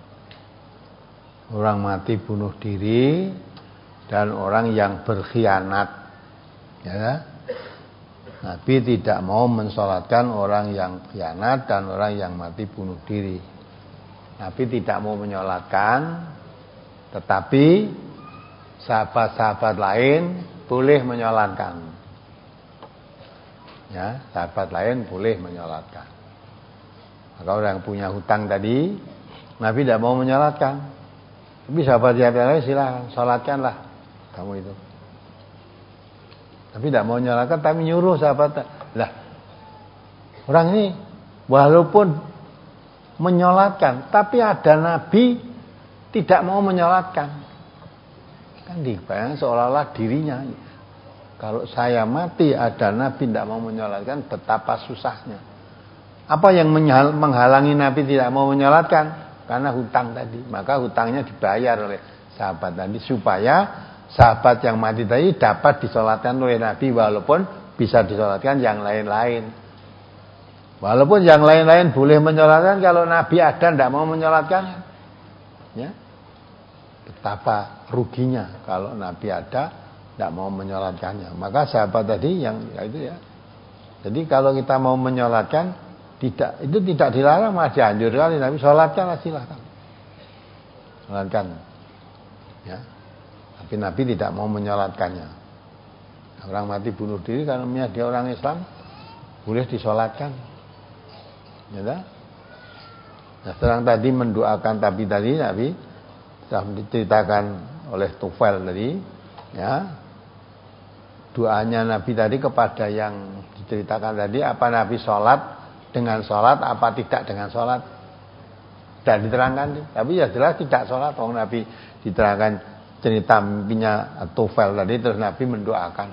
Orang mati bunuh diri dan orang yang berkhianat, ya. Nabi tidak mau mensolatkan orang yang khianat dan orang yang mati bunuh diri. Nabi tidak mau menyolatkan, tetapi sahabat-sahabat lain boleh menyolatkan. Ya, sahabat lain boleh menyolatkan. Maka orang yang punya hutang tadi, Nabi tidak mau menyolatkan. Tapi sahabat-sahabat lain silakan, solatkanlah kamu itu. Tapi tidak mau nyalakan, tapi nyuruh sahabat. Lah, orang ini walaupun menyolatkan, tapi ada Nabi tidak mau menyolatkan. Kan dibayang seolah-olah dirinya. Kalau saya mati ada Nabi tidak mau menyolatkan, betapa susahnya. Apa yang menghalangi Nabi tidak mau menyolatkan? Karena hutang tadi. Maka hutangnya dibayar oleh sahabat tadi supaya sahabat yang mati tadi dapat disolatkan oleh Nabi, walaupun bisa disolatkan yang lain-lain. Walaupun yang lain-lain boleh menyolatkan, kalau Nabi ada tidak mau menyolatkan, ya, betapa ruginya kalau Nabi ada tidak mau menyolatkannya. Maka sahabat tadi yang ya itu ya. Jadi kalau kita mau menyolatkan, tidak itu tidak dilarang, malah dianjurkan. Nabi solatkanlah, silakan solatkan, ya. Tapi Nabi tidak mau menyolatkannya. Orang mati bunuh diri karena dia orang Islam, boleh disolatkan. Ya, nah, sekarang tadi mendoakan tapi tadi Nabi sudah diceritakan oleh Tufail tadi, ya. Doanya Nabi tadi kepada yang diceritakan tadi, apa Nabi sholat dengan sholat, apa tidak dengan sholat? Tidak diterangkan, tapi ya jelas tidak sholat. Orang Nabi diterangkan cerita mimpinya Tufail tadi, terus Nabi mendoakan,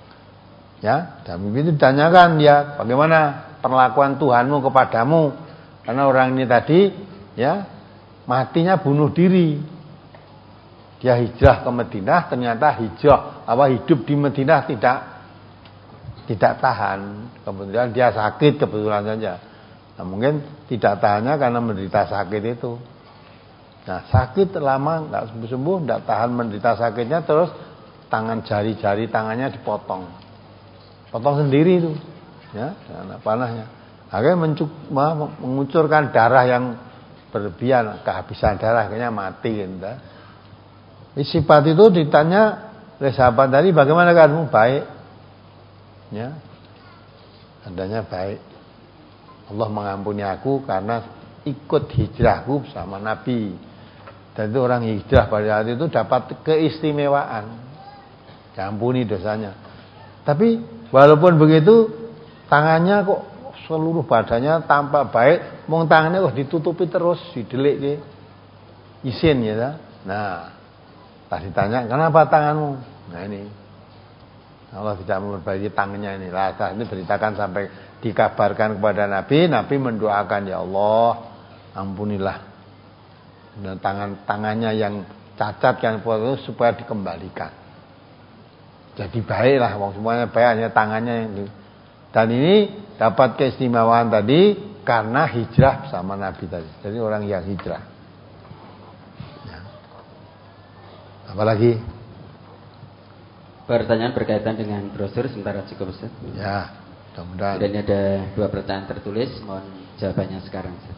ya. Dan mimpi itu ditanyakan dia, bagaimana perlakuan Tuhanmu kepadamu? Karena orang ini tadi, ya, matinya bunuh diri. Dia hijrah ke Madinah, ternyata hijrah apa hidup di Madinah tidak tidak tahan. Kebetulan dia sakit kebetulan saja. Nah, mungkin tidak tahannya karena menderita sakit itu. Nah, sakit lama nggak sembuh-sembuh, nggak tahan menderita sakitnya, terus tangan jari-jari tangannya dipotong, potong sendiri itu, ya, panahnya. Akhirnya mengucurkan darah yang berlebihan, kehabisan darah, akhirnya mati gitu. Sifat itu ditanya oleh sahabat tadi, bagaimana kamu? Baik. Ya. Adanya baik. Allah mengampuni aku karena ikut hijrahku sama Nabi. Dan itu orang hijrah pada saat itu dapat keistimewaan. Diampuni dosanya. Tapi walaupun begitu, tangannya kok seluruh badannya tampak baik, mung tangannya kok ditutupi terus, didelik isin ya. Nah, pas ditanya, kenapa tanganmu? Nah ini, Allah tidak memperbaiki tangannya ini. Lah, ini beritakan sampai dikabarkan kepada Nabi. Nabi mendoakan, ya Allah, ampunilah dan tangan tangannya yang cacat yang itu supaya dikembalikan. Jadi baiklah, wong semuanya baik, hanya tangannya yang di. Dan ini dapat keistimewaan tadi karena hijrah sama Nabi tadi. Jadi orang yang hijrah. Ya. Apalagi? Pertanyaan berkaitan dengan brosur sementara cukup Ustaz. Ya, mudah-mudahan. Dan ada dua pertanyaan tertulis, mohon jawabannya sekarang Ustaz.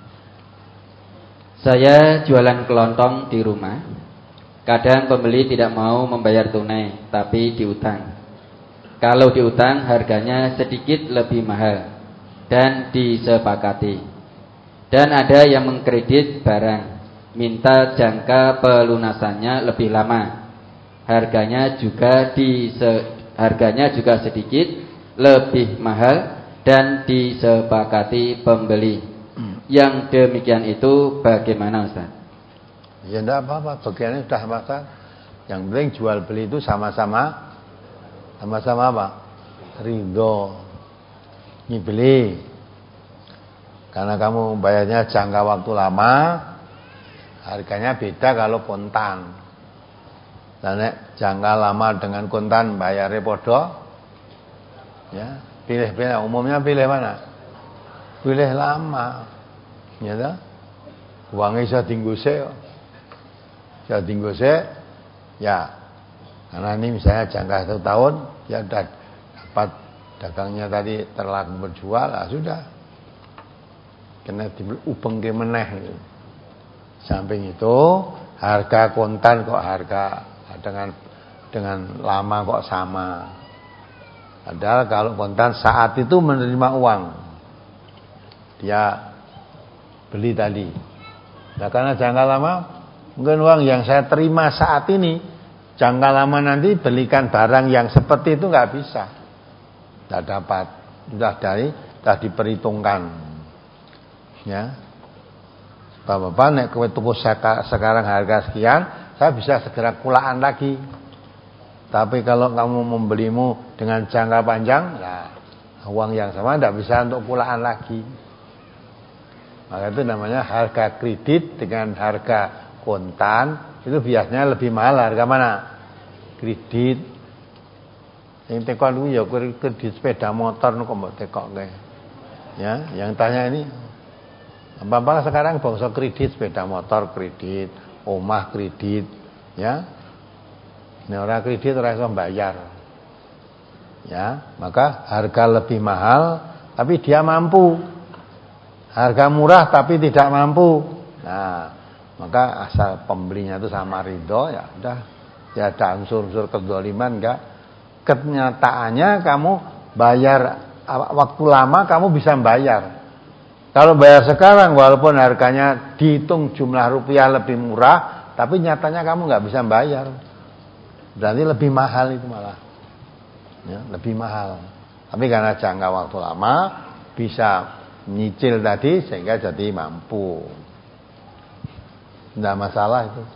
Saya jualan kelontong di rumah. Kadang pembeli tidak mau membayar tunai, tapi diutang. Kalau diutang harganya sedikit lebih mahal dan disepakati. Dan ada yang mengkredit barang, minta jangka pelunasannya lebih lama. Harganya juga dise, harganya juga sedikit lebih mahal dan disepakati pembeli. Yang demikian itu bagaimana Ustaz? Ya enggak apa-apa, bagiannya sudah makan. Yang penting jual beli itu sama-sama sama-sama apa? Ridho. Ini beli. Karena kamu bayarnya jangka waktu lama, harganya beda kalau kontan. Dan jangka lama dengan kontan bayarnya podo. Ya, pilih-pilih. Umumnya pilih mana? Pilih lama. Ya toh? Uangnya bisa dingguse. Bisa dingguse. Ya. Karena ini misalnya jangka satu tahun, ya sudah dapat dagangnya tadi terlaku berjual, lah sudah. Kena diubeng ke meneh. Samping itu, harga kontan kok harga dengan dengan lama kok sama. Padahal kalau kontan saat itu menerima uang, dia beli tadi. Nah, karena jangka lama, mungkin uang yang saya terima saat ini, jangka lama nanti belikan barang yang seperti itu nggak bisa, nggak dapat. Sudah dari, sudah diperhitungkan. Ya, bapak-bapak, nek kowe tuku sekarang harga sekian, saya bisa segera kulaan lagi. Tapi kalau kamu membelimu dengan jangka panjang, nah, uang yang sama tidak bisa untuk kulaan lagi. Maka itu namanya harga kredit dengan harga kontan itu biasanya lebih mahal. Harga mana? Kredit. Yang tekon itu ya kredit sepeda motor kok mbok tekokke. Ya, yang tanya ini apa-apa sekarang bangsa kredit sepeda motor kredit, omah kredit, ya. Nek ora kredit ora iso bayar. Ya, maka harga lebih mahal tapi dia mampu. Harga murah tapi tidak mampu. Nah, maka asal pembelinya itu sama ridho, ya udah. Ya ada unsur-unsur kedzaliman enggak? Kenyataannya kamu bayar waktu lama kamu bisa bayar. Kalau bayar sekarang walaupun harganya dihitung jumlah rupiah lebih murah, tapi nyatanya kamu nggak bisa bayar. Berarti lebih mahal itu malah. Ya, lebih mahal. Tapi karena jangka waktu lama bisa nyicil tadi sehingga jadi mampu. Tidak masalah itu.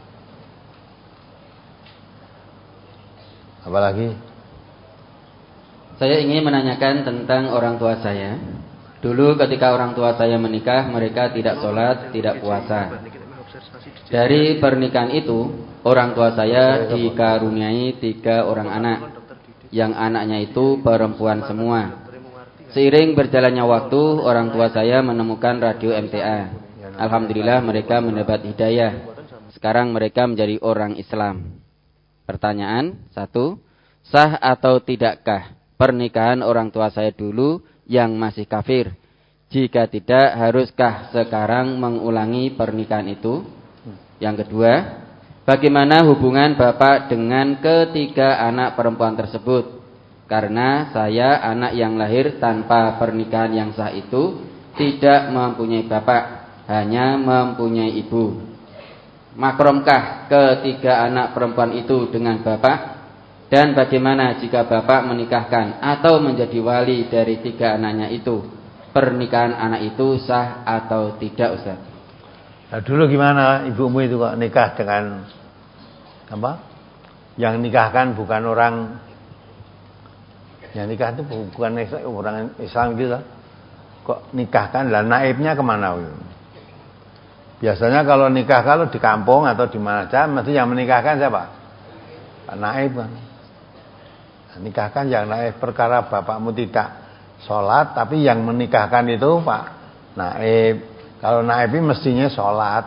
Apalagi? Saya ingin menanyakan tentang orang tua saya. Dulu ketika orang tua saya menikah, mereka tidak sholat, tidak puasa. Dari pernikahan itu, orang tua saya dikaruniai tiga orang anak, yang anaknya itu perempuan semua. Seiring berjalannya waktu, orang tua saya menemukan radio M T A. Alhamdulillah mereka mendapat hidayah. Sekarang mereka menjadi orang Islam. Pertanyaan, satu, sah atau tidakkah pernikahan orang tua saya dulu yang masih kafir Jika tidak, haruskah sekarang mengulangi pernikahan itu? Yang kedua, bagaimana hubungan Bapak dengan ketiga anak perempuan tersebut? Karena saya anak yang lahir tanpa pernikahan yang sah itu tidak mempunyai bapak, hanya mempunyai ibu. Makromkah ketiga anak perempuan itu dengan bapak? Dan bagaimana jika bapak menikahkan atau menjadi wali dari tiga anaknya itu? Pernikahan anak itu sah atau tidak, Ustaz? Nah, dulu gimana ibumu itu kok nikah dengan apa? Yang nikahkan bukan orang, yang nikah itu bukan orang Islam gitu. Kok nikahkan, lah naibnya kemana? Biasanya kalau nikah kalau di kampung atau di mana saja, mesti yang menikahkan siapa? Pak naib kan. Nah, nikahkan yang naib, perkara bapakmu tidak sholat, tapi yang menikahkan itu Pak naib. Kalau naib itu mestinya sholat.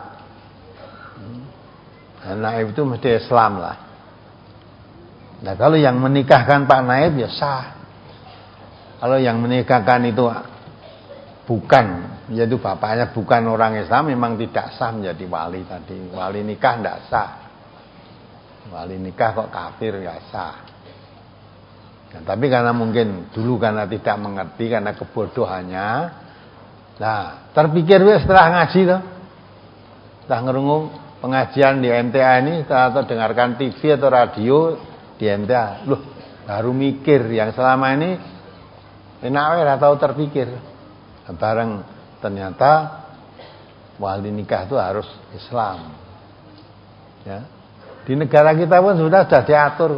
Nah, naib itu mesti Islam lah. Nah, kalau yang menikahkan Pak naib ya sah. Kalau yang menikahkan itu bukan, yaitu bapaknya bukan orang Islam, memang tidak sah menjadi wali tadi. Wali nikah tidak sah. Wali nikah kok kafir ya sah. Nah, tapi karena mungkin dulu karena tidak mengerti, karena kebodohannya, nah terpikir setelah ngaji tuh, setelah ngerungu pengajian di M T A ini, atau dengarkan T V atau radio di M T A, loh baru mikir yang selama ini enak atau terpikir. Bareng ternyata wali nikah itu harus Islam. Ya. Di negara kita pun sudah sudah diatur.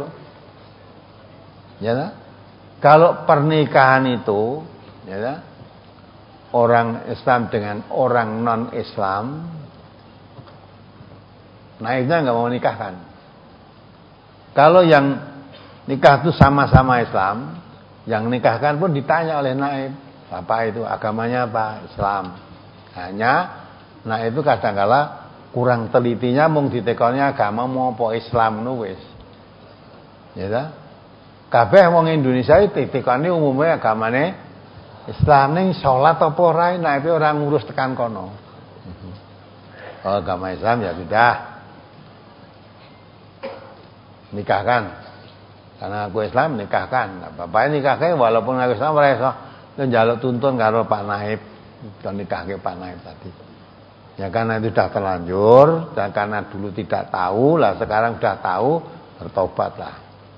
Ya. Kalau pernikahan itu, ya, orang Islam dengan orang non Islam, naibnya nggak mau nikahkan. Kalau yang nikah itu sama-sama Islam, yang nikahkan pun ditanya oleh naib, bapak itu agamanya apa? Islam. Hanya naib itu kadang-kala kurang telitinya, mung ditekonnya agama mau apa Islam nu wis. Ya ta? Kabeh wong Indonesia iki ditekoni umumnya agamane Islam, ning salat apa ora naib ora ngurus tekan kono. Oh, agama Islam ya sudah. Nikahkan. Karena aku Islam nikahkan. Nah, bapaknya nikahkan walaupun aku Islam ora iso njaluk tuntun karo Pak Naib, dan nikahke Pak Naib tadi. Ya karena itu sudah terlanjur, dan karena dulu tidak tahu, lah sekarang sudah tahu, bertobatlah.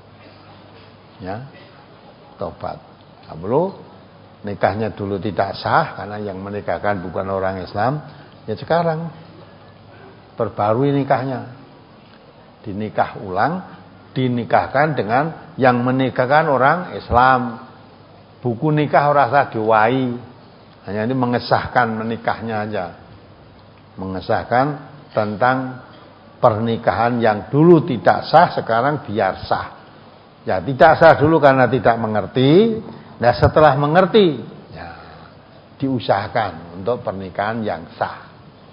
Ya. Tobat. Nah, perlu nikahnya dulu tidak sah karena yang menikahkan bukan orang Islam, ya sekarang perbarui nikahnya. Dinikah ulang, dinikahkan dengan yang menikahkan orang Islam. Buku nikah ora usah diwai. Hanya ini mengesahkan menikahnya aja. Mengesahkan tentang pernikahan yang dulu tidak sah, sekarang biar sah. Ya, tidak sah dulu karena tidak mengerti. Nah, setelah mengerti, ya, diusahakan untuk pernikahan yang sah.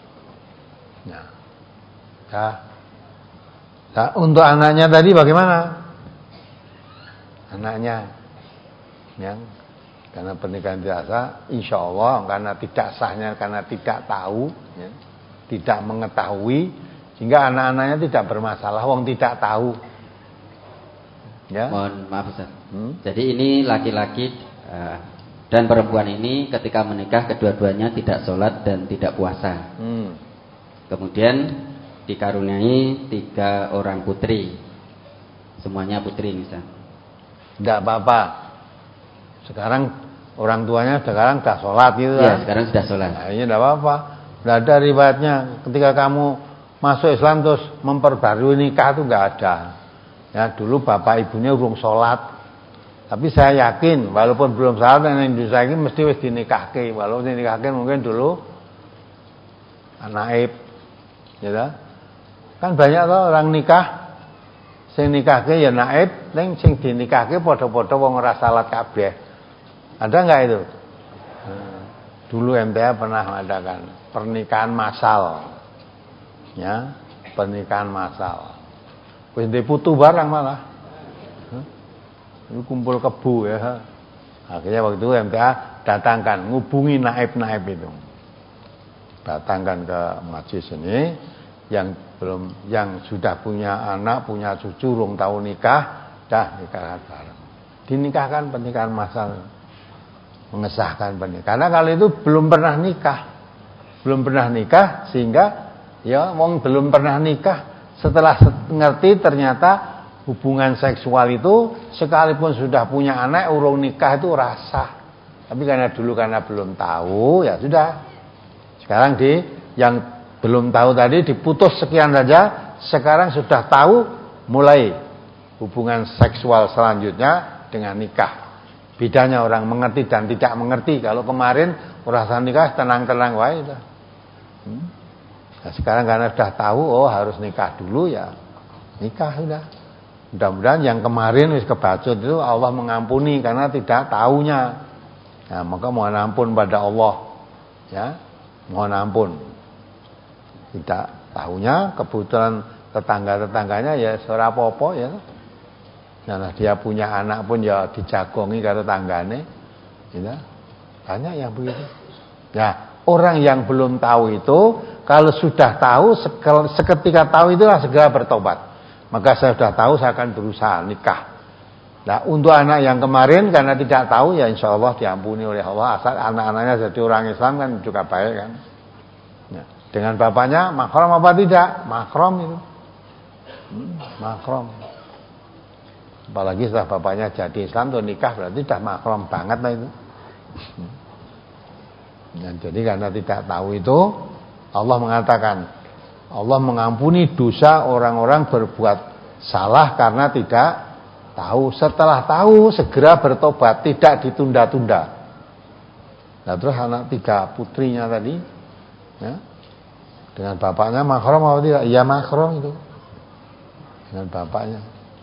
Ya. Ya. Nah, untuk anaknya tadi bagaimana? Anaknya yang karena pernikahan tidak sah, insya Allah karena tidak sahnya, karena tidak tahu, ya, tidak mengetahui, sehingga anak-anaknya tidak bermasalah, wong tidak tahu. Ya. Mohon maaf Ustaz. Hmm? Jadi ini laki-laki uh, dan perempuan ini ketika menikah kedua-duanya tidak sholat dan tidak puasa. Hmm. Kemudian dikaruniai tiga orang putri, semuanya putri nih Ustaz. Tidak apa-apa. Sekarang orang tuanya sekarang sudah sholat gitu kan? Ya, sekarang sudah sholat. Nah, ini tidak apa-apa. Tidak ada riwayatnya ketika kamu masuk Islam terus memperbarui nikah itu nggak ada. Ya, dulu bapak ibunya urung sholat. Tapi saya yakin walaupun belum sholat, di Indonesia ini mesti wis dinikahke. Walaupun dinikahke mungkin dulu naib. Ya, kan banyak tuh orang nikah sing nikahke ya naib, ning sing dinikahke padha-padha wong ora salat kabeh. Ada enggak itu? Nah, dulu M T A pernah mengadakan pernikahan massal. Ya, pernikahan massal. Wis ndek putu barang malah. Huh? Ini kumpul kebu ya. Akhirnya waktu itu M T A datangkan, ngubungi naib-naib itu. Datangkan ke majelis ini yang belum yang sudah punya anak, punya cucu, rong tahun nikah, dah nikah bareng. Dinikahkan pernikahan masal, mengesahkan pernikahan. Karena kalau itu belum pernah nikah. Belum pernah nikah sehingga ya wong belum pernah nikah. Setelah ngerti ternyata hubungan seksual itu sekalipun sudah punya anak urung nikah itu rasa. Tapi karena dulu karena belum tahu ya sudah. Sekarang di yang belum tahu tadi diputus sekian saja, sekarang sudah tahu mulai hubungan seksual selanjutnya dengan nikah. Bedanya orang mengerti dan tidak mengerti. Kalau kemarin urusan nikah tenang-tenang wae itu. Hmm? Nah, sekarang karena sudah tahu oh harus nikah dulu ya nikah sudah. Mudah-mudahan yang kemarin wis kebacut itu Allah mengampuni karena tidak tahunya. Nah, maka mohon ampun pada Allah. Ya, mohon ampun. Tidak tahunya kebetulan tetangga-tetangganya ya ora apa-apa ya. Nah, dia punya anak pun ya dijagongi karo tanggane. Ya. Banyak yang begitu. Ya, orang yang belum tahu itu kalau sudah tahu seketika tahu itulah segera bertobat. Maka saya sudah tahu saya akan berusaha nikah. Nah, untuk anak yang kemarin karena tidak tahu ya insya Allah diampuni oleh Allah. Asal anak-anaknya jadi orang Islam kan juga baik kan. Nah, dengan bapaknya mahram apa tidak? Mahram itu. Hmm, mahram. Apalagi setelah bapaknya jadi Islam tuh nikah berarti sudah mahram banget lah itu. Nah, jadi karena tidak tahu itu Allah mengatakan Allah mengampuni dosa orang-orang berbuat salah karena tidak tahu. Setelah tahu segera bertobat, tidak ditunda-tunda. Nah, terus anak tiga putrinya tadi ya, dengan bapaknya mahram atau tidak? Iya mahram itu. Dengan bapaknya.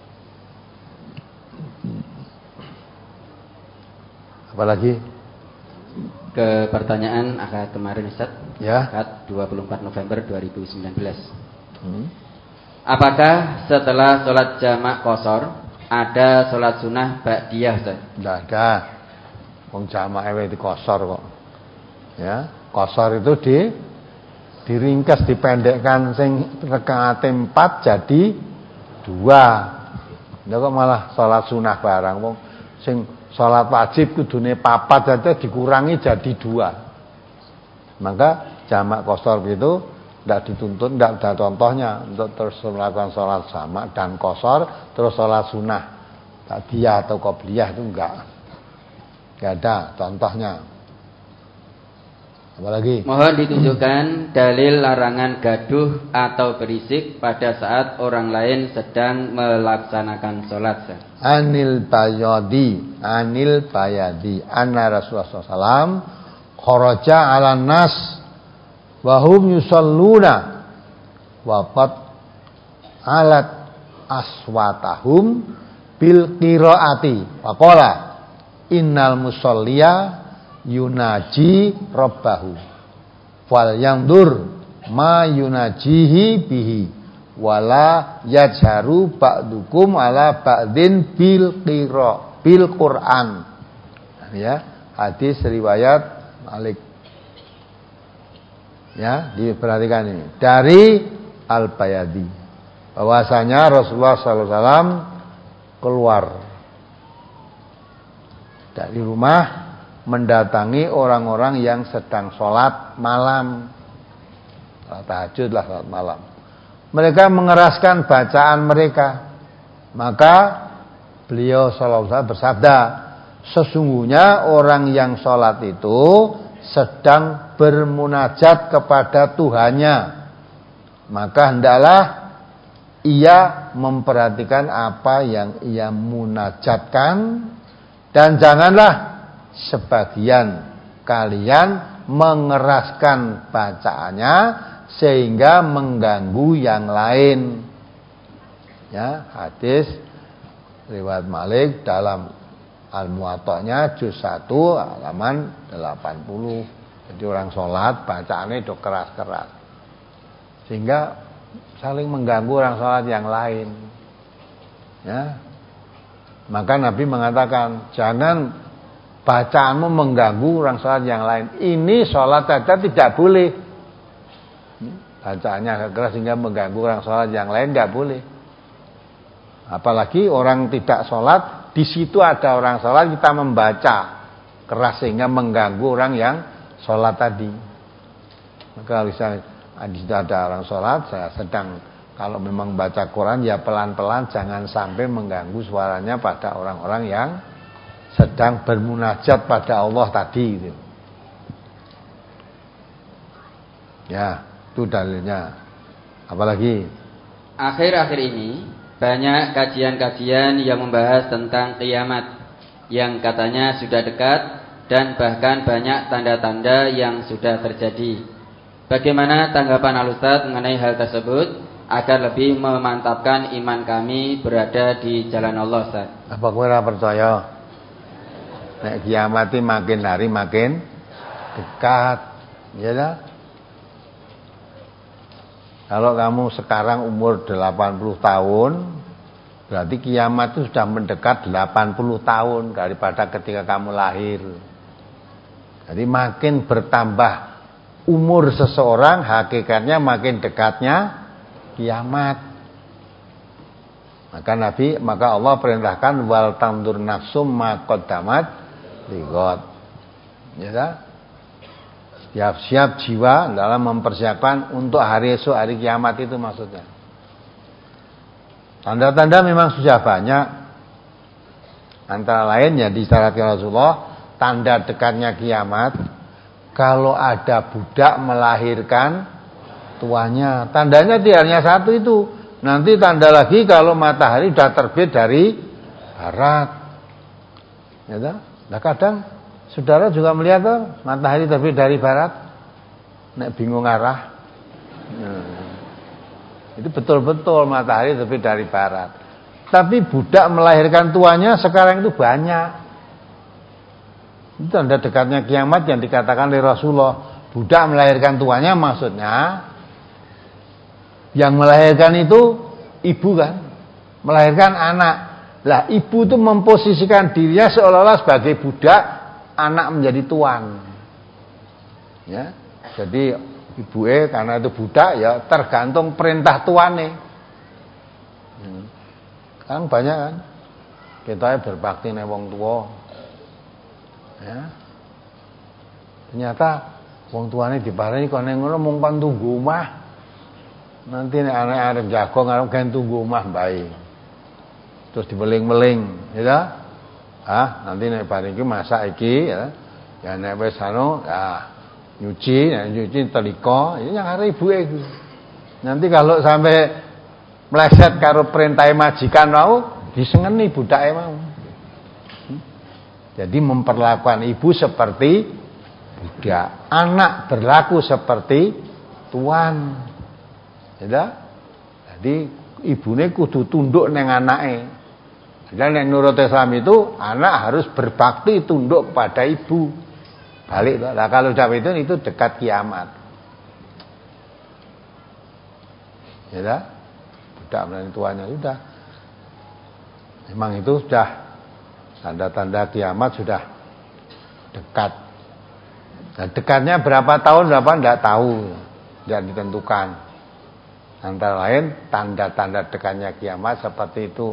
Apalagi ke pertanyaan akad kemarin Ustaz. Ya. Akad dua puluh empat November dua ribu sembilan belas. Hmm. Apakah setelah sholat jamak qashar ada sholat sunnah ba'diyah Ustaz? Tidak ada. Wong jamak itu qashar kok. Ya, qashar itu di diringkas, dipendekkan sing rakaat empat jadi dua. Ndak kok malah sholat sunnah barang wong sing sholat wajib kudune papat saja dikurangi jadi dua. Maka jamak qashar itu tidak dituntut, tidak ada contohnya untuk terus melakukan sholat jamak dan qashar terus sholat sunnah ba'diyah atau qobliyah itu enggak. Enggak ada contohnya. Apalagi? Mohon ditunjukkan dalil larangan gaduh atau berisik pada saat orang lain sedang melaksanakan sholat. Anil bayadi, anil bayadi, anna Rasulullah sallallahu alaihi wasallam kharaja 'alan nas wa hum yusalluna wa qad alat aswatahum bil qiraati wa qala innal musalliya yunaji rabbahu fal yandur ma yunajihi bihi wala yajharu ba'dukum ala ba'din bil qira bil Quran. Ya, hadis riwayat Malik. Ya, diperhatikan ini dari Al-Bayadi bahwasanya Rasulullah sallallahu alaihi wasallam keluar dari rumah mendatangi orang-orang yang sedang sholat malam, sholat tahajud lah, sholat malam. Mereka mengeraskan bacaan mereka. Maka beliau sallallahu alaihi wasallam bersabda, sesungguhnya orang yang sholat itu sedang bermunajat kepada Tuhannya. Maka hendaklah ia memperhatikan apa yang ia munajatkan dan janganlah sebagian kalian mengeraskan bacaannya sehingga mengganggu yang lain. Ya, hadis riwayat Malik dalam Al-Muwatta'nya juz satu halaman delapan puluh. Jadi orang sholat bacaannya itu keras-keras sehingga saling mengganggu orang sholat yang lain. Ya, maka Nabi mengatakan jangan bacaanmu mengganggu orang sholat yang lain. Ini sholat saja tidak boleh. Bacaannya agak keras sehingga mengganggu orang sholat yang lain, tidak boleh. Apalagi orang tidak sholat, di situ ada orang sholat, kita membaca keras sehingga mengganggu orang yang sholat tadi. Maka misalnya di situ ada orang sholat, saya sedang kalau memang baca Quran ya pelan-pelan, jangan sampai mengganggu suaranya pada orang-orang yang sedang bermunajat pada Allah tadi gitu. Ya, itu dalilnya. Apalagi akhir-akhir ini banyak kajian-kajian yang membahas tentang kiamat yang katanya sudah dekat dan bahkan banyak tanda-tanda yang sudah terjadi. Bagaimana tanggapan Al-Ustaz mengenai hal tersebut agar lebih memantapkan iman kami berada di jalan Allah, Ustaz? Apa kowe ora percaya? Nek kiamat makin hari makin dekat, ya dah. Kalau kamu sekarang umur delapan puluh tahun, berarti kiamat itu sudah mendekat delapan puluh tahun daripada ketika kamu lahir. Jadi makin bertambah umur seseorang, hakikatnya makin dekatnya kiamat. Maka Nabi, maka Allah perintahkan wal tandur nafsum ma qaddamat liqad. Ya dah. Siap-siap jiwa dalam mempersiapkan untuk hari esok, hari kiamat itu maksudnya. Tanda-tanda memang sudah banyak. Antara lain ya disyaratkan Rasulullah, tanda dekatnya kiamat kalau ada budak melahirkan tuanya. Tandanya tidak hanya satu itu. Nanti tanda lagi kalau matahari sudah terbit dari barat. Ya dah. Nah kadang saudara juga melihat tuh, matahari terbit dari barat, nek bingung arah. Nah, itu betul-betul matahari terbit dari barat. Tapi budak melahirkan tuanya sekarang itu banyak. Itu tanda dekatnya kiamat yang dikatakan oleh Rasulullah. Budak melahirkan tuanya maksudnya yang melahirkan itu ibu kan, melahirkan anak. Lah ibu itu memposisikan dirinya seolah-olah sebagai budak, anak menjadi tuan. Ya, jadi ibu e karena itu budak ya tergantung perintah tuane. Hmm. Kan banyak kan kita berbakti nek wong tua. Ya. Ternyata wong tuane diparingi kok ning ngono mung kon tunggu omah. Nanti nek anak arep jago arep gawe tunggu omah bae. Terus dibeling-beling, ya. Ah, nanti nek bar iki masak iki ya. Ya nek wis anu, ya nyuci, ya, nyuci telika, ini yang arep ibuke iku. Nanti kalau sampai meleset karo perintah majikan mau, disengeni budake mau. Hmm? Jadi memperlakukan ibu seperti budak, anak berlaku seperti tuan. Ya. Jadi ibune kudu tunduk neng anake. Dan yang nurut Islam itu anak harus berbakti tunduk kepada ibu. Balik. Nah, kalau jawab itu itu dekat kiamat. Ya dah. Budak melayani tuanya sudah. Memang itu sudah tanda-tanda kiamat sudah dekat. Nah, dekatnya berapa tahun berapa tidak tahu, tidak ditentukan. Antara lain tanda-tanda dekatnya kiamat seperti itu.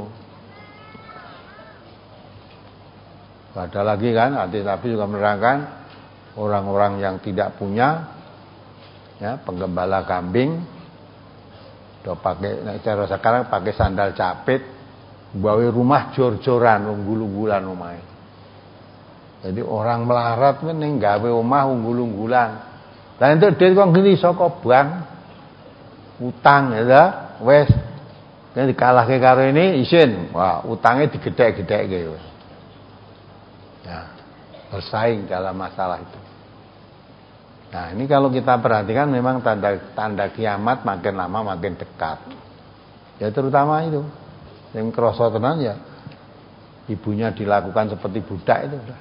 Ada lagi kan, hadis Nabi juga menerangkan orang-orang yang tidak punya, ya, penggembala kambing, do pakai, nah, cara sekarang pakai sandal capit, gawe rumah jor-joran, unggul-unggulan rumahnya. Jadi orang melarat kan ning gawe omah unggul-unggulan. Lah entuk dhuwit kok ngene saka bank, utang ya, wes, nek dikalahke karo ini isin, wah utangnya digedhek-gedhekke wis. Ya, bersaing dalam masalah itu. Nah ini kalau kita perhatikan memang tanda tanda kiamat makin lama makin dekat. Ya terutama itu yang kroso tenan ya ibunya dilakukan seperti budak itu udah.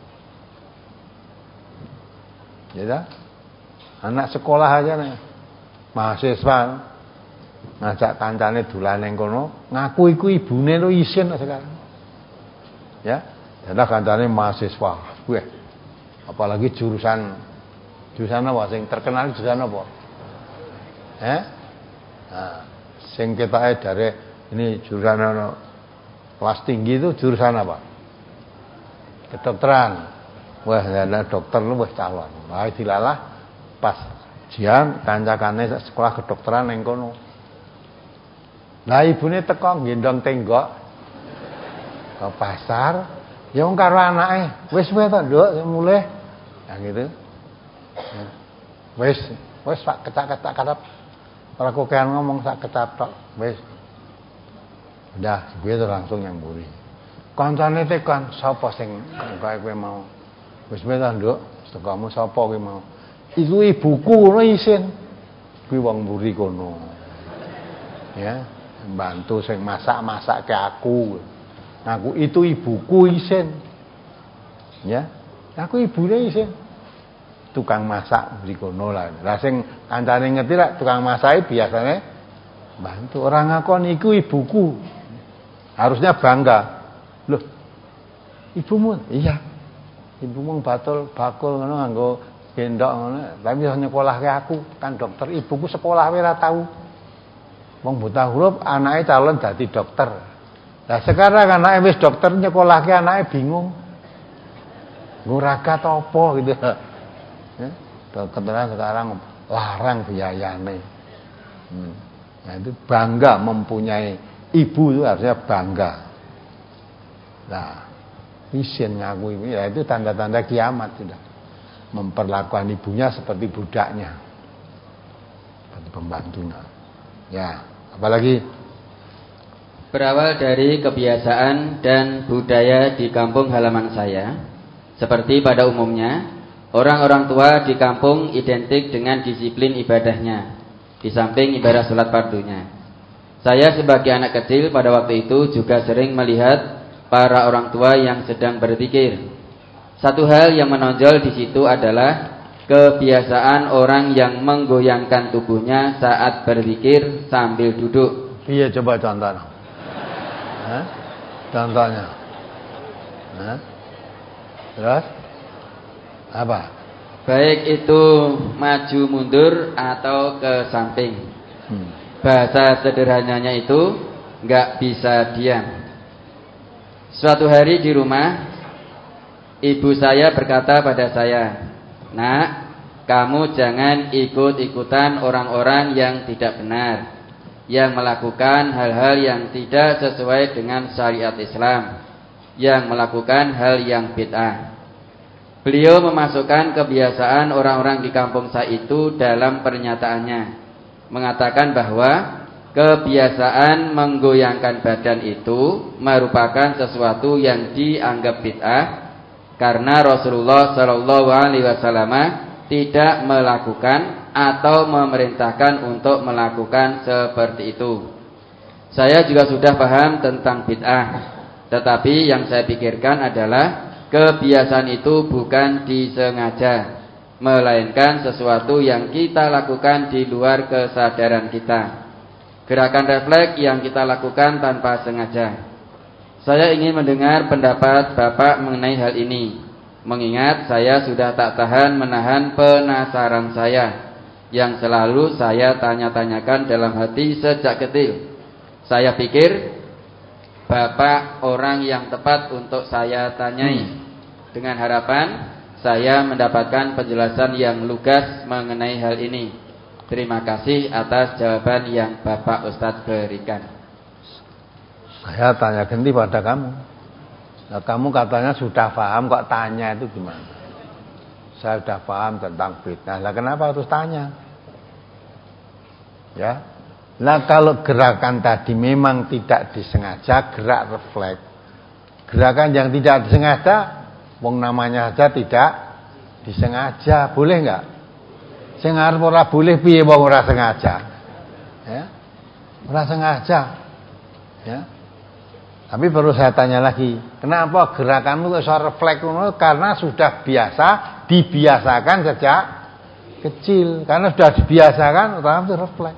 Ya dah. Anak sekolah aja nih, mahasiswa ngajak kancane dolan ning kono, ngaku iku ibune lho isin sekarang. Ya. Karena kancane mahasiswa Wah, apalagi jurusan jurusan apa sing terkenal jurusan apa? Eh? Nah, sing ketoke dari ini jurusan ono kelas tinggi itu jurusan apa? Kedokteran. Wah, ada dokter lu wis calon. Wah, dilalah pas jian kancakane sekolah kedokteran ning kono. Lah ibune teko gendong tenggok ke pasar, ya wong karo anake, wis wae to, Nduk, mulih. Nah gitu. Wis, wis sak kecak-kecak karep. Ora kokean ngomong sak kecap tok, wis. Udah, gue tuh langsung yang mburi. Kancane tekan, sapa sing kowe kowe mau? Wis wae to, Nduk, sekamu sapa kowe mau? Iku ibuku ngono isin. Kuwi wong mburi kono. Ya. Bantu sing masak-masak ke aku. Aku itu ibuku isin. Ya. Aku ibune isin. Tukang masak mrikono lah. Lah sing kancane ngerti lah tukang masake biasane bantu. Orang ngakon iku ibuku. Harusnya bangga. Loh. Ibumu? Iya. Ibumu batul bakul ngono nganggo gendok ngono. Tapi nyekolahke aku kan dokter. Ibuku sekolah wae ora tau. Wong buta huruf anake calon dadi dokter. Lah sekarang anake wis dokter nyekolahke anake bingung. Ngurakat apa gitu. Ya, dokteran sekarang larang biayane. Hmm. Nah, itu bangga mempunyai ibu itu harusnya bangga. Nah, isin ngaku ya itu tanda-tanda kiamat sudah. Memperlakukan ibunya seperti budaknya. Seperti pembantunya. Ya. Apalagi berawal dari kebiasaan dan budaya di kampung halaman saya, seperti pada umumnya, orang-orang tua di kampung identik dengan disiplin ibadahnya, di samping ibadah sholat fardunya. Saya sebagai anak kecil pada waktu itu juga sering melihat para orang tua yang sedang berzikir. Satu hal yang menonjol di situ adalah kebiasaan orang yang menggoyangkan tubuhnya saat berzikir sambil duduk. Iya, coba contohnya. Hah? Contohnya. Hah? Terus? Apa? Baik itu maju mundur atau ke samping. Hmm. Bahasa sederhananya itu nggak bisa diam. Suatu hari di rumah, ibu saya berkata pada saya, "Nak, kamu jangan ikut-ikutan orang-orang yang tidak benar, yang melakukan hal-hal yang tidak sesuai dengan syariat Islam, yang melakukan hal yang bid'ah." Beliau memasukkan kebiasaan orang-orang di kampung saya itu dalam pernyataannya, mengatakan bahwa kebiasaan menggoyangkan badan itu merupakan sesuatu yang dianggap bid'ah karena Rasulullah Shallallahu Alaihi Wasallam tidak melakukan atau memerintahkan untuk melakukan seperti itu. Saya juga sudah paham tentang bid'ah, tetapi yang saya pikirkan adalah kebiasaan itu bukan disengaja, melainkan sesuatu yang kita lakukan di luar kesadaran kita. Gerakan refleks yang kita lakukan tanpa sengaja. Saya ingin mendengar pendapat Bapak mengenai hal ini, mengingat saya sudah tak tahan menahan penasaran saya yang selalu saya tanya-tanyakan dalam hati sejak kecil. Saya pikir Bapak orang yang tepat untuk saya tanyai, dengan harapan saya mendapatkan penjelasan yang lugas mengenai hal ini. Terima kasih atas jawaban yang Bapak Ustadz berikan. Saya tanya ganti pada kamu. Nah, kamu katanya sudah paham, kok tanya itu gimana? Saya sudah paham tentang bid'ah. Lah kenapa harus tanya? Ya. Nah, kalau gerakan tadi memang tidak disengaja, gerak refleks. Gerakan yang tidak disengaja, wong namanya saja tidak disengaja, boleh enggak? Sing arep ora boleh piye wong ora sengaja. Ya. Ora sengaja. Ya. Tapi perlu saya tanya lagi, kenapa gerakanmu kok iso refleks ngono? Karena sudah biasa, dibiasakan sejak kecil. Karena sudah dibiasakan, otomatis refleks.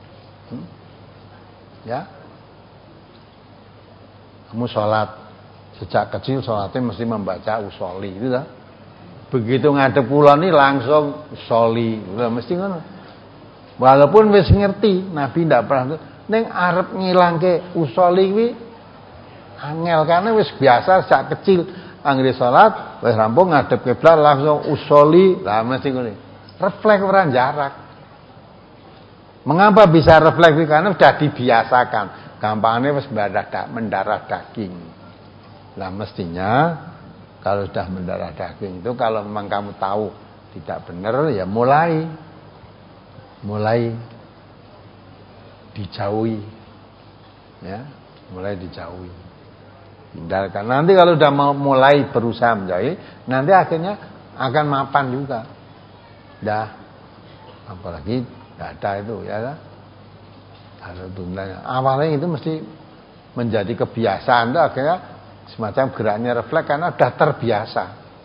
Hmm? Ya. Kamu sholat Sejak kecil sholatnya mesti membaca usolli itu kan. Begitu ngadep kula ni langsung usolli, udah mesti ngono. Walaupun wis ngerti, Nabi ndak pernah ning arep ngilangke usolli kuwi angel karena wis biasa sejak kecil anggere salat wis rampung ngadep kiblat langsung usolli, lah mesti ngono. Refleks ora jarak. Mengapa bisa refleks? Karena sudah dibiasakan. Gampangnya wis mendarah daging. Nah mestinya kalau sudah mendarah daging itu kalau memang kamu tahu tidak benar ya mulai mulai dijauhi. Ya, mulai dijauhi. Hindarkan. Nanti kalau sudah mau mulai berusaha menjauhi, nanti akhirnya akan mapan juga. Dah, apalagi dada itu ya kan. Kalau tundanya awalnya itu mesti menjadi kebiasaan itu akhirnya semacam geraknya refleks karena sudah terbiasa.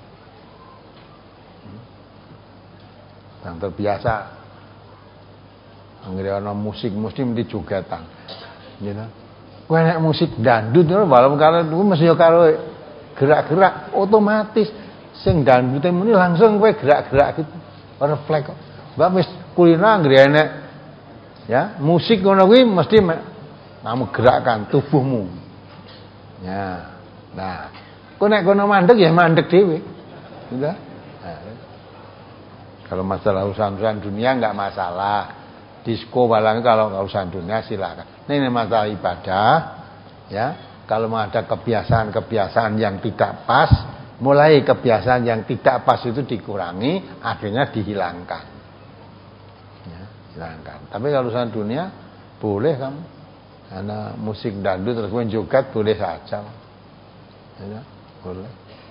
Dan terbiasa. Anggere ana musik mesti mesti jogatan. Gitu. Kowe nek musik dangdut walaupun kalau itu mesti karo gerak-gerak otomatis sing dangdute muni langsung kowe gerak-gerak gitu. Refleks kok. Mbak wis kulino anggere enek ya, musik ngono kuwi mesti kamu gerakkan tubuhmu. Ya. Nah, kok nek kono mandeg ya mandeg dhewe. Gitu. Nah, kalau masalah urusan-urusan dunia enggak masalah. Disko balang kalau urusan dunia silakan. Ini masalah ibadah ya. Kalau mau ada kebiasaan-kebiasaan yang tidak pas, mulai kebiasaan yang tidak pas itu dikurangi, akhirnya dihilangkan. Ya, hilangkan. Tapi kalau urusan dunia boleh kamu. Karena musik dangdut terus kemudian joget boleh saja. Ya, boleh.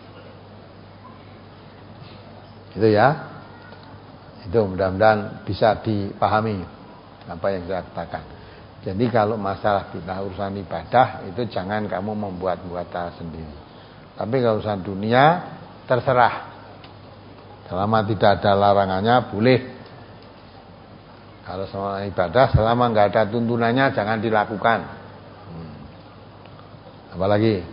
Itu ya. Itu mudah-mudahan bisa dipahami apa yang saya katakan. Jadi kalau masalah kita urusan ibadah itu jangan kamu membuat-buat sendiri. Tapi kalau urusan dunia terserah. Selama tidak ada larangannya boleh. Kalau selama ibadah selama nggak ada tuntunannya jangan dilakukan. Hmm. Apalagi?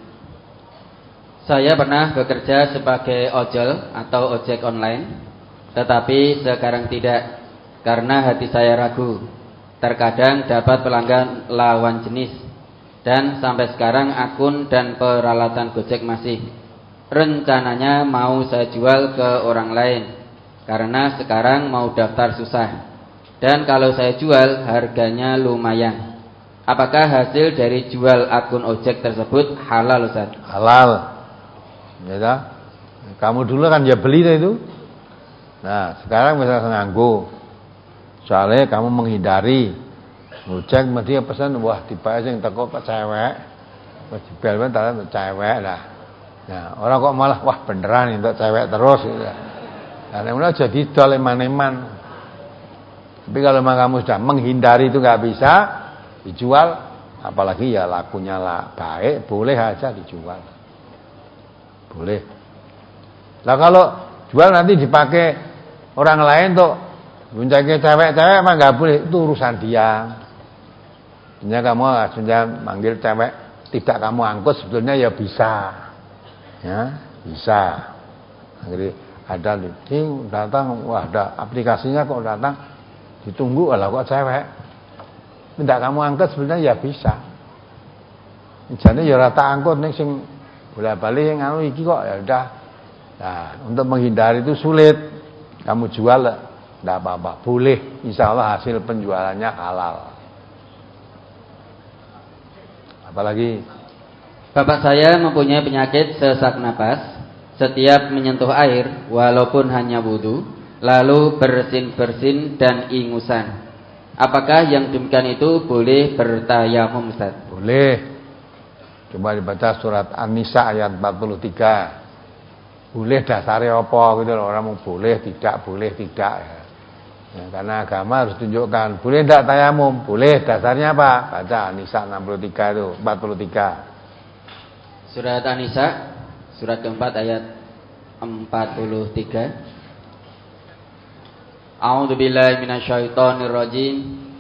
Saya pernah bekerja sebagai ojol atau ojek online, tetapi sekarang tidak karena hati saya ragu. Terkadang dapat pelanggan lawan jenis. Dan sampai sekarang akun dan peralatan Gojek masih. Rencananya mau saya jual ke orang lain karena sekarang mau daftar susah. Dan kalau saya jual harganya lumayan. Apakah hasil dari jual akun ojek tersebut halal, Ustaz? Halal. Ya, kamu dulu kan ya beli itu. Nah, sekarang misalnya nganggo. Soalnya kamu menghindari ngojek mesti pesan wah dibayar sing teko ke cewek. Wis dibel men cewek lah. Nah, orang kok malah wah beneran untuk cewek terus gitu. Nah, mulai jadi dol eman-eman. Tapi kalau memang kamu sudah menghindari itu nggak bisa dijual, apalagi ya lakunya lah baik, boleh aja dijual. Boleh. Lah kalau jual nanti dipakai orang lain tuh buncake cewek-cewek emang nggak boleh, itu urusan dia. Sebenarnya kamu sebenarnya manggil cewek tidak kamu angkut sebetulnya ya bisa. Ya, bisa. Jadi ada listing datang, wah ada aplikasinya kok datang, ditunggu lah kok cewek. Tidak kamu angkut sebenarnya ya bisa. Jadi ya rata angkut nih sing bola-balik yang anu iki kok ya udah. Nah, untuk menghindari itu sulit. Kamu jual tidak apa-apa, boleh. Insya Allah hasil penjualannya halal. Apalagi? Bapak saya mempunyai penyakit sesak napas. Setiap menyentuh air, walaupun hanya wudu, lalu bersin-bersin dan ingusan. Apakah yang demikian itu boleh bertayamum, Ustaz? Boleh. Coba dibaca surat An-Nisa ayat empat puluh tiga. Boleh dasarnya apa gitu loh. Orang mau boleh, tidak, boleh, tidak ya. Ya, karena agama harus tunjukkan. Boleh tidak tayamum? Boleh, dasarnya apa? Baca An-Nisa enam puluh tiga itu, empat puluh tiga. Surat An-Nisa surat keempat ayat empat puluh tiga. A'udzu billahi minasyaitonir rajim.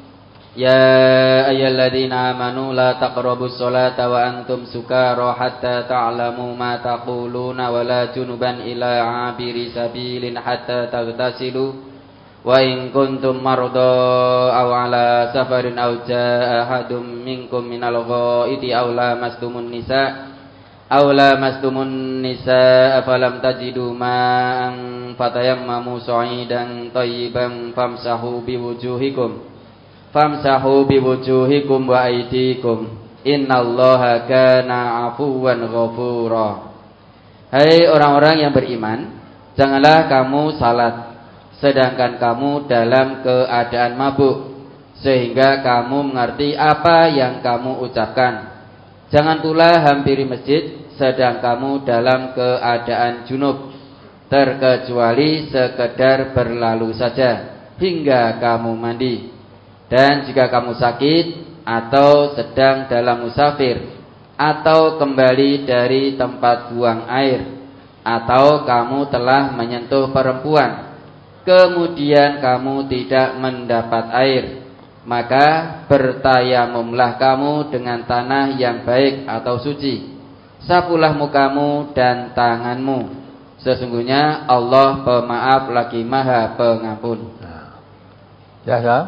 Ya ayyuhalladzina amanu la taqrabus sholata wa antum sukara hatta ta'lamu ma taquluna wa la junuban ila 'abiri sabilin hatta taghtasilu wa in kuntum marda aw ala safarin aw jaa ahadum minkum minal ghaiti aw lamastumun nisa aw lamastumun nisa falam tajidu ma'an fatayammamu sa'idan thayyiban famsahu biwujuhikum famsahu biwujuhikum wa aydikum innallaha kana 'afuwan ghafura. Hai orang-orang yang beriman, janganlah kamu salat sedangkan kamu dalam keadaan mabuk sehingga kamu mengerti apa yang kamu ucapkan. Jangan pula hampiri masjid sedang kamu dalam keadaan junub, terkecuali sekedar berlalu saja hingga kamu mandi. Dan jika kamu sakit atau sedang dalam musafir atau kembali dari tempat buang air atau kamu telah menyentuh perempuan kemudian kamu tidak mendapat air, maka bertayamumlah kamu dengan tanah yang baik atau suci. Sapulah mukamu dan tanganmu. Sesungguhnya Allah Pemaaf lagi Maha Pengampun. Ya, ya.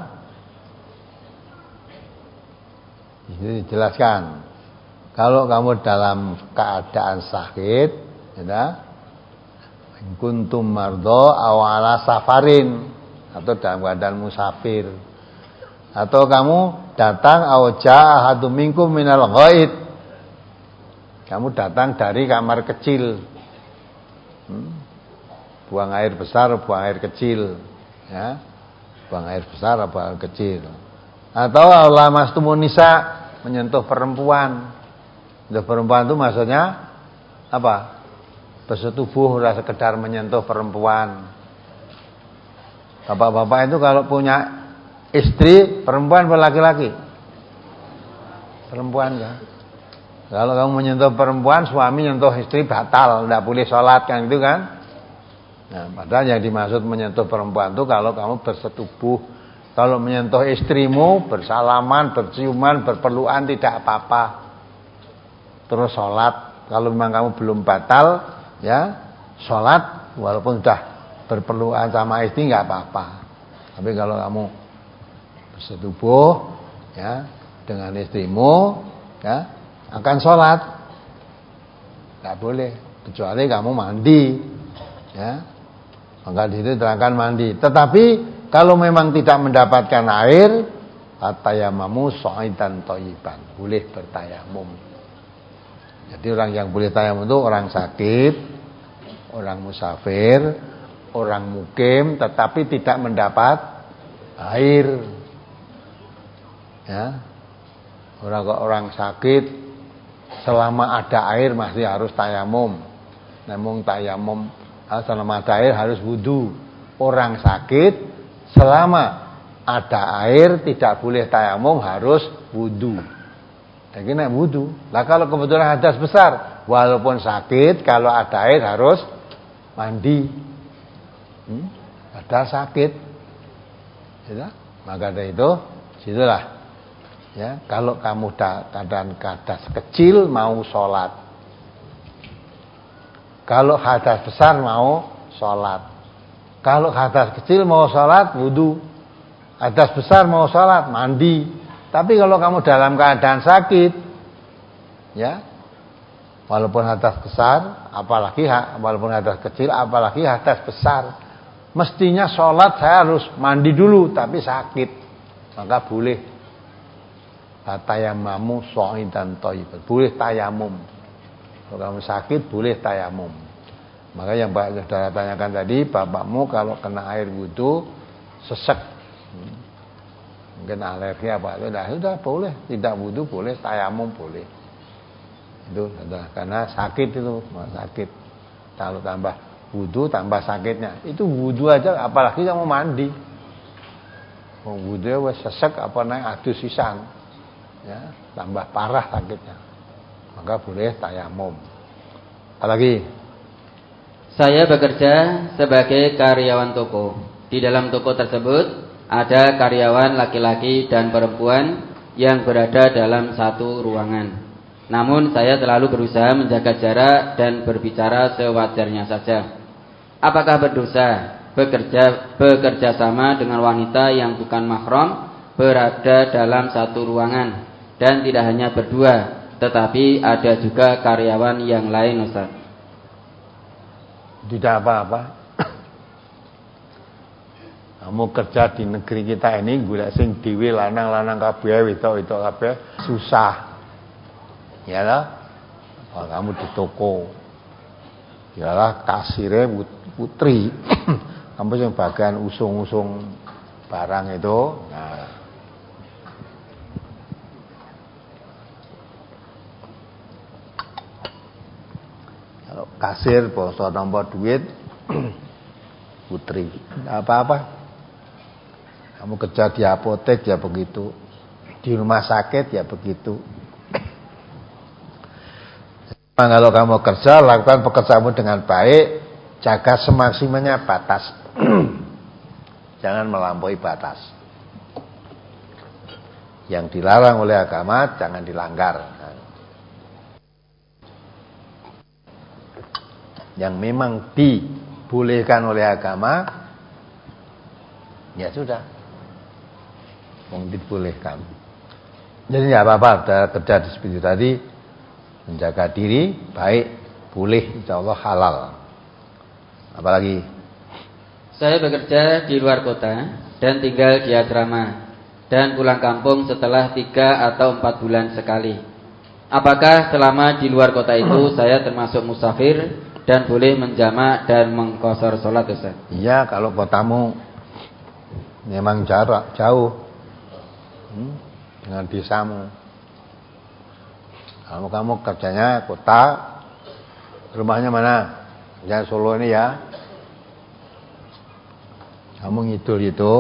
Ini dijelaskan. Kalau kamu dalam keadaan sakit, ya, kuntum mardo awala safarin, atau dalam keadaan musafir, atau kamu datang awja ahadum minkum minal ghaid, kamu datang dari kamar kecil, hmm? buang air besar, buang air kecil, ya, buang air besar, buang air kecil, atau lamastumun nisa, menyentuh perempuan. Menyentuh perempuan itu maksudnya apa? Bersetubuh, sudah sekedar menyentuh perempuan. Bapak-bapak itu kalau punya istri perempuan atau laki-laki? Perempuan kan. Kalau kamu menyentuh perempuan, suami menyentuh istri batal, tidak boleh sholat kan itu kan. Nah, padahal yang dimaksud menyentuh perempuan itu kalau kamu bersetubuh. Kalau menyentuh istrimu, bersalaman, berciuman, berpelukan tidak apa-apa. Terus sholat. Kalau memang kamu belum batal, ya sholat walaupun sudah berpelukan sama istri nggak apa-apa. Tapi kalau kamu bersetubuh, ya, dengan istrimu, ya, akan sholat, nggak boleh kecuali kamu mandi, ya. Maka di situ terangkan mandi. Tetapi kalau memang tidak mendapatkan air, fatayamamu sha'idan thayyiban, boleh bertayamum. Jadi orang yang boleh tayamum itu orang sakit, orang musafir, orang mukim, tetapi tidak mendapat air. Ya, orang orang sakit selama ada air masih harus tayamum. Namun tayamum selama ada air harus wudu. Orang sakit selama ada air tidak boleh tayamum, harus wudu. Jadi nak wudu. Lah kalau kebetulan hadas besar, walaupun sakit, kalau ada air harus mandi. Hmm? Ada sakit, ya, maka dari itu, situlah. Ya, kalau kamu keadaan hadas kecil mau sholat, kalau hadas besar mau sholat. Kalau hadas kecil mau sholat wudu, hadas besar mau sholat mandi. Tapi kalau kamu dalam keadaan sakit, ya, walaupun hadas besar, apalagi walaupun hadas kecil, apalagi hadas besar, mestinya sholat saya harus mandi dulu, tapi sakit, maka boleh tayammamu sha'idan thayyiban, boleh tayamum. Kalau kamu sakit boleh tayamum. Maka yang Pak saudara tanyakan tadi, bapakmu kalau kena air wudu sesek, mungkin alergi apa itu, nah sudah boleh, tidak wudu boleh, tayamum boleh. Itu sudah, karena sakit itu, sakit. Kalau tambah wudu tambah sakitnya. Itu wudu aja, apalagi kamu mandi. Oh, wudu wes sesek apa naik adus sisan, ya, tambah parah sakitnya. Maka boleh tayamum. Apalagi? Saya bekerja sebagai karyawan toko. Di dalam toko tersebut ada karyawan laki-laki dan perempuan yang berada dalam satu ruangan. Namun saya selalu berusaha menjaga jarak dan berbicara sewajarnya saja. Apakah berdosa bekerja bekerja sama dengan wanita yang bukan mahram berada dalam satu ruangan dan tidak hanya berdua, tetapi ada juga karyawan yang lain, Ustaz? Tidak apa-apa. Kamu kerja di negeri kita ini golek sing dhewe lanang-lanang kabeh, wedok-wedok kabeh susah. Ya lah. Kalau kamu di toko, yalah kasire putri. Kamu yang bagian usung-usung barang itu. Nah, kalau kasir poso nomor duit putri, tidak apa-apa. Kamu kerja di apotek ya begitu, di rumah sakit ya begitu. Nah, kalau kamu kerja, lakukan pekerjaanmu dengan baik, jaga semaksimalnya batas. Jangan melampaui batas. Yang dilarang oleh agama jangan dilanggar. Yang memang dibolehkan oleh agama, ya sudah, yang dibolehkan. Jadi tidak apa-apa, ada kerja di seperti tadi, menjaga diri baik, boleh, insya Allah halal. Apalagi saya bekerja di luar kota dan tinggal di asrama dan pulang kampung setelah tiga atau empat bulan sekali. Apakah selama di luar kota itu saya termasuk musafir dan boleh menjamak dan mengqashar sholat, Ustaz? Iya, kalau kotamu memang jarak jauh hmm, dengan desamu. Kalau kamu kerjanya kota, rumahnya mana? Jangan Solo ini ya. Kamu ngidul itu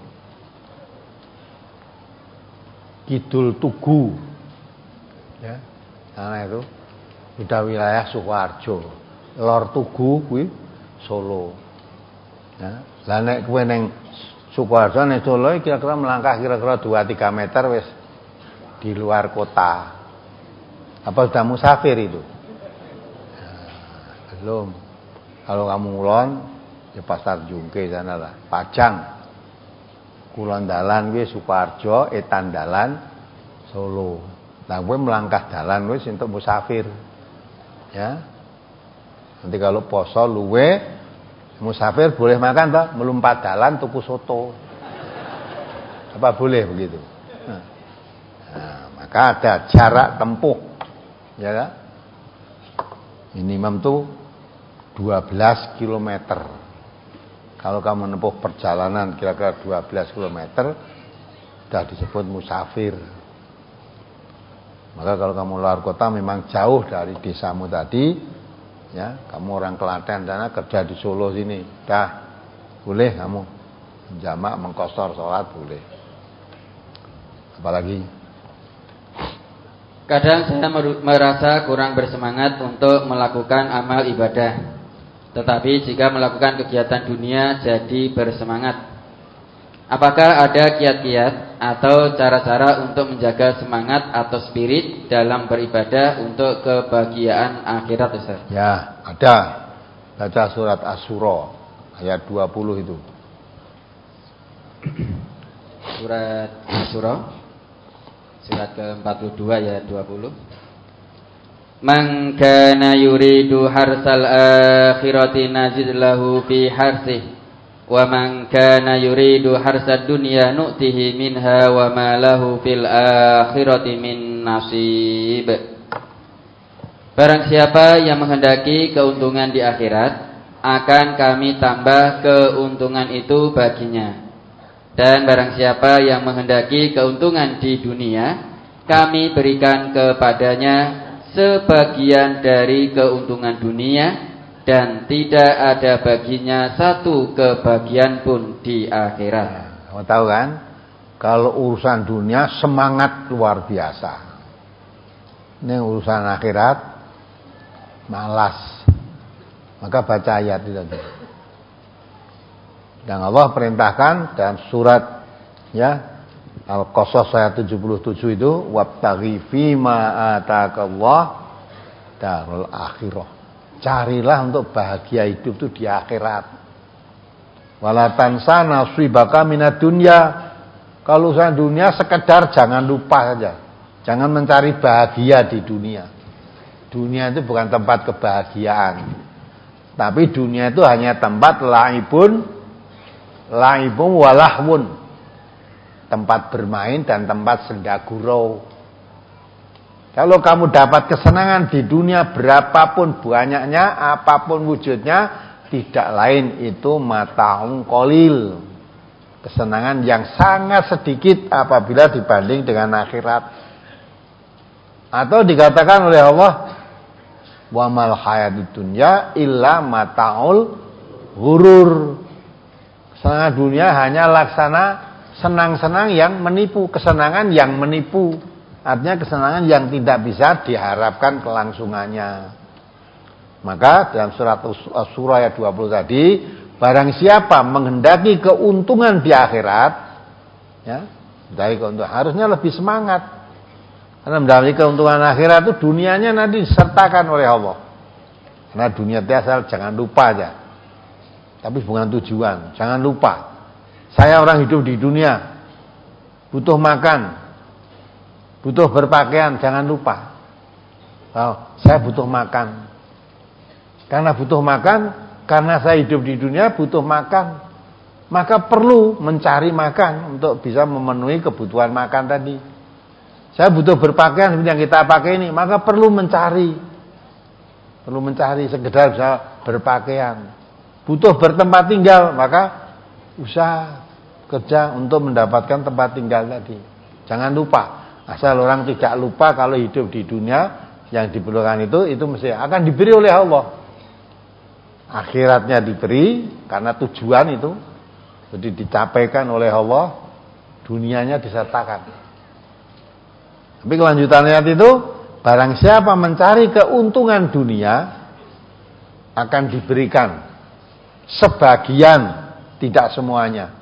Kidul Tugu, ya, sana itu udah wilayah Sukoharjo. Lor Tugu kuwi Solo. Ya, lah nek kowe ning Sukoharjo ning Solo kira-kira melangkah kira-kira dua tiga meter wis di luar kota. Apa sudah musafir itu? Nah, belum. Kalau kamu ngulon ya Pasar Jungke sana lah, Pajang, kulon dalan kuwi Sukoharjo, etan dalan Solo. Nah, kowe melangkah dalan wis untuk musafir. Ya. Nanti kalau poso luwe musafir boleh makan toh, melumpat dalan tuku soto. Apa boleh begitu? Nah, nah, maka ada jarak tempuh. Ya kan? Minimum tuh dua belas kilometer. Kalau kamu menempuh perjalanan kira-kira dua belas kilometer sudah disebut musafir. Maka kalau kamu luar kota memang jauh dari desamu tadi, ya, kamu orang Klaten sana kerja di Solo sini, dah boleh kamu jamak mengqashar sholat boleh. Apalagi kadang saya merasa kurang bersemangat untuk melakukan amal ibadah, tetapi jika melakukan kegiatan dunia jadi bersemangat. Apakah ada kiat-kiat atau cara-cara untuk menjaga semangat atau spirit dalam beribadah untuk kebahagiaan akhirat, Ustaz? Ya, ada. Baca surat Asy-Syura ayat dua puluh itu. Surat Asy-Syura surat ke empat puluh dua ayat dua puluh. Man kana yuridu harsal akhirati nazid lahu fi harsihi wa man kana yuridu harsad dunya nu'tihi minha wa ma lahu fil akhirati min nasib. Barang siapa yang menghendaki keuntungan di akhirat, akan kami tambah keuntungan itu baginya. Dan barang siapa yang menghendaki keuntungan di dunia, kami berikan kepadanya sebagian dari keuntungan dunia, dan tidak ada baginya satu kebahagiaan pun di akhirat. Kamu tahu kan, kalau urusan dunia semangat luar biasa. Ini urusan akhirat malas. Maka baca ayat itu tadi. Dan Allah perintahkan dalam surat Ya. Al-Qasas ayat tujuh puluh tujuh itu wabtaghi fima ataakallah darul akhirah. Carilah untuk bahagia hidup itu di akhirat. Wala tansa nasibaka minad dunya. Kalau urusan dunia sekedar jangan lupa saja. Jangan mencari bahagia di dunia. Dunia itu bukan tempat kebahagiaan. Tapi dunia itu hanya tempat laibun laibun walahwun. Tempat bermain dan tempat sendagurau. Kalau kamu dapat kesenangan di dunia berapapun banyaknya, apapun wujudnya, tidak lain itu mata'un qalil. Kesenangan yang sangat sedikit apabila dibanding dengan akhirat. Atau dikatakan oleh Allah, wa mal hayatud dunya illa mata'ul ghurur. Kesenangan dunia hanya laksana senang-senang yang menipu, kesenangan yang menipu. Artinya kesenangan yang tidak bisa diharapkan kelangsungannya. Maka dalam surat As-Surah ayat dua puluh tadi, barang siapa menghendaki keuntungan di akhirat, ya, dari keuntungan harusnya lebih semangat. Karena mendapatkan keuntungan akhirat itu dunianya nanti disertakan oleh Allah. Karena dunia itu asal jangan lupa aja. Tapi bukan tujuan, jangan lupa. Saya orang hidup di dunia, butuh makan, butuh berpakaian, jangan lupa. Oh, saya butuh makan. Karena butuh makan, karena saya hidup di dunia butuh makan. Maka perlu mencari makan untuk bisa memenuhi kebutuhan makan tadi. Saya butuh berpakaian seperti yang kita pakai ini, maka perlu mencari. Perlu mencari sekedar bisa berpakaian. Butuh bertempat tinggal, maka usaha kerja untuk mendapatkan tempat tinggal tadi. Jangan lupa. Asal orang tidak lupa kalau hidup di dunia yang diperlukan itu itu mesti akan diberi oleh Allah. Akhiratnya diberi karena tujuan itu jadi dicapaikan oleh Allah, dunianya disertakan. Tapi kelanjutannya itu barang siapa mencari keuntungan dunia akan diberikan sebagian, tidak semuanya.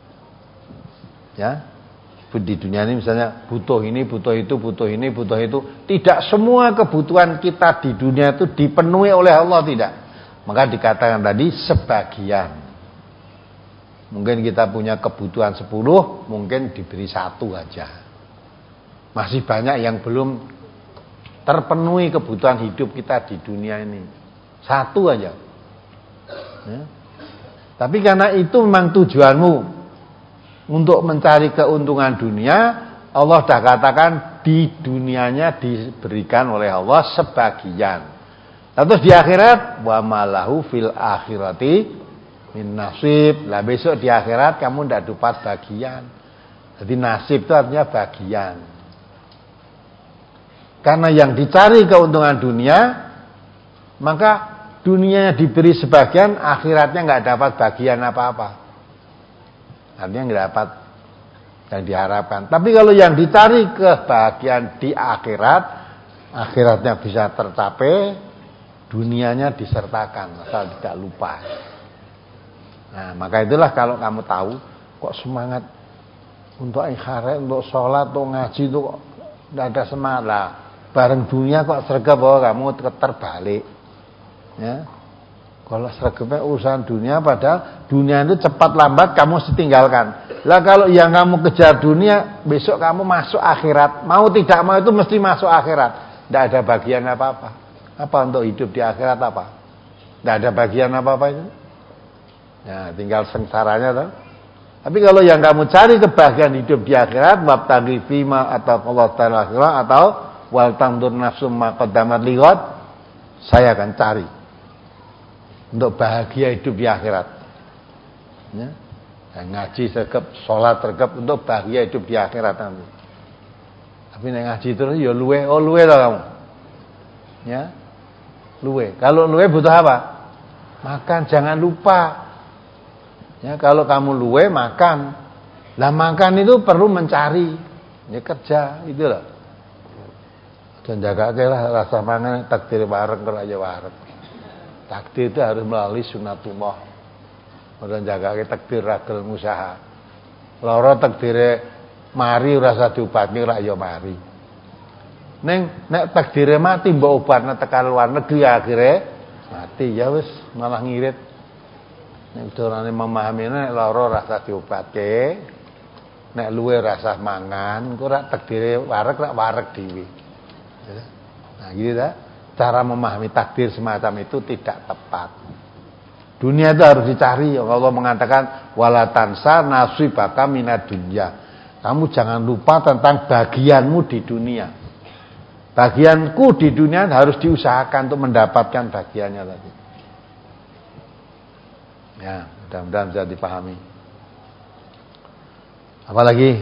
Ya. Di dunia ini misalnya butuh ini, butuh itu, butuh ini, butuh itu. Tidak semua kebutuhan kita di dunia itu dipenuhi oleh Allah, tidak. Maka dikatakan tadi sebagian. Mungkin kita punya kebutuhan sepuluh, mungkin diberi satu aja. Masih banyak yang belum terpenuhi kebutuhan hidup kita di dunia ini. Satu aja. Ya. Tapi karena itu memang tujuanmu untuk mencari keuntungan dunia, Allah dah katakan di dunianya diberikan oleh Allah sebagian. Terus di akhirat, wa malahu fil akhirati min nasib. Lah besok di akhirat kamu tidak dapat bagian. Jadi nasib itu artinya bagian. Karena yang dicari keuntungan dunia, maka dunianya diberi sebagian, akhiratnya nggak dapat bagian apa-apa. Artinya nggak dapat yang diharapkan. Tapi kalau yang dicari kebahagiaan di akhirat, akhiratnya bisa tercapai, dunianya disertakan asal tidak lupa. Nah, maka itulah kalau kamu tahu kok semangat untuk akhirat, untuk sholat, untuk ngaji itu kok tidak ada semangat lah. Bareng dunia kok sergap bahwa kamu terbalik. Ya. Kalau sergapnya urusan dunia, padahal dunia itu cepat lambat kamu setinggalkan. Lah kalau yang kamu kejar dunia, besok kamu masuk akhirat. Mau tidak mau itu mesti masuk akhirat. Tidak ada bagian apa-apa. Apa untuk hidup di akhirat apa? Tidak ada bagian apa-apa itu. Ya, tinggal sengsaranya toh. Tapi kalau yang kamu cari kebahagiaan hidup di akhirat, wabtaghi fima atau Allah Ta'ala akhirat atau wal tandur nafsum ma qaddamat lighad, saya akan cari untuk bahagia hidup di akhirat. Ya. Dan ngaji sergap, sholat sergap untuk bahagia hidup di akhirat nanti. Tapi nek ngaji terus ya luwe, oh luwe lah kamu. Ya. Luwe. Kalau luwe butuh apa? Makan, jangan lupa. Ya, kalau kamu luwe makan. Lah makan itu perlu mencari. Ya kerja, itu loh. Dan jaga lah rasa mangan takdir bareng kalau aja bareng. Takdir itu harus melalui sunatullah. Dan jaga takdir ragil usaha. Lara takdire mari ora usah diobati ora ya mari. Ning nek takdire mati mbok obatna tekan luar negeri akhire mati ya wis malah ngirit. Nek carane memahami nek lara ora usah diobatke. Nek luwe ora usah mangan, engko rak takdire wareg rak wareg dhewe. Nah, gitu dah. Cara memahami takdir semacam itu tidak tepat. Dunia itu harus dicari. Allah mengatakan wala tansa nasibaka minad dunya. Kamu jangan lupa tentang bagianmu di dunia. Bagianku di dunia harus diusahakan untuk mendapatkan bagiannya tadi. Ya, mudah-mudahan bisa dipahami. Apalagi?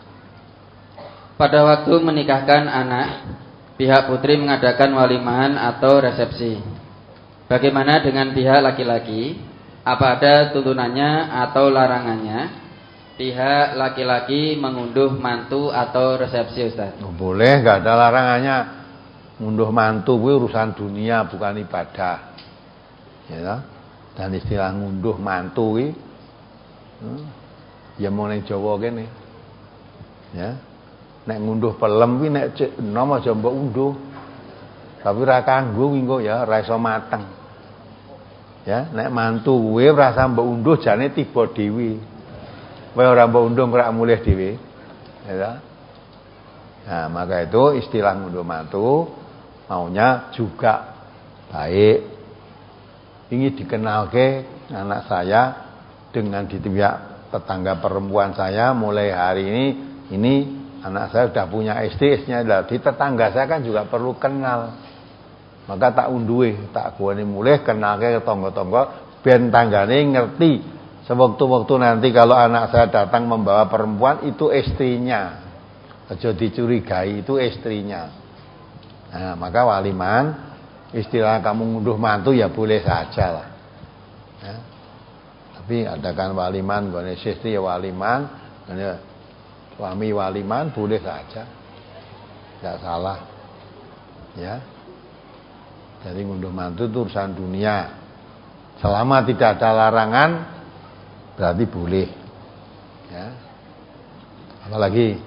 Pada waktu menikahkan anak, pihak putri mengadakan walimahan atau resepsi. Bagaimana dengan pihak laki-laki? Apa ada tuntunannya atau larangannya? Pihak laki-laki mengunduh mantu atau resepsi, Ustaz. Oh, boleh, enggak ada larangannya. Ngunduh mantu kuwi urusan dunia, bukan ibadah. Ya. Dan istilah ngunduh mantu kuwi hmm, ya mau ning Jawa kene. Ya. Nek ngunduh pelem kuwi nek cek enom aja mbok unduh. Tapi ra kanggo kuwi engko ya ora iso mateng. Ya, nek mantu kuwi ora usah mbok unduh jane tiba dhewe. Kowe ora mbok undung ora mulih dhewe. Ya. Nah, maka itu istilah ngunduh mantu maunya juga baik. Ingin dikenalke anak saya dengan di pihak tetangga perempuan saya mulai hari ini ini anak saya sudah punya istri, istrinya adalah di tetangga saya kan juga perlu kenal. Maka tak unduhe, tak gone mulih kenalke ke tangga-tangga ben tanggane ngerti. Sewaktu-waktu nanti kalau anak saya datang membawa perempuan itu istrinya. Aja dicurigai itu istrinya. Nah, maka waliman istilah kamu ngunduh mantu ya boleh saja lah. Ya. Tapi adakan waliman, gone istri ya waliman, gone suami waliman boleh saja. Tidak salah. Ya. Jadi ngunduh mantu itu urusan dunia. Selama tidak ada larangan berarti boleh. Ya. Apalagi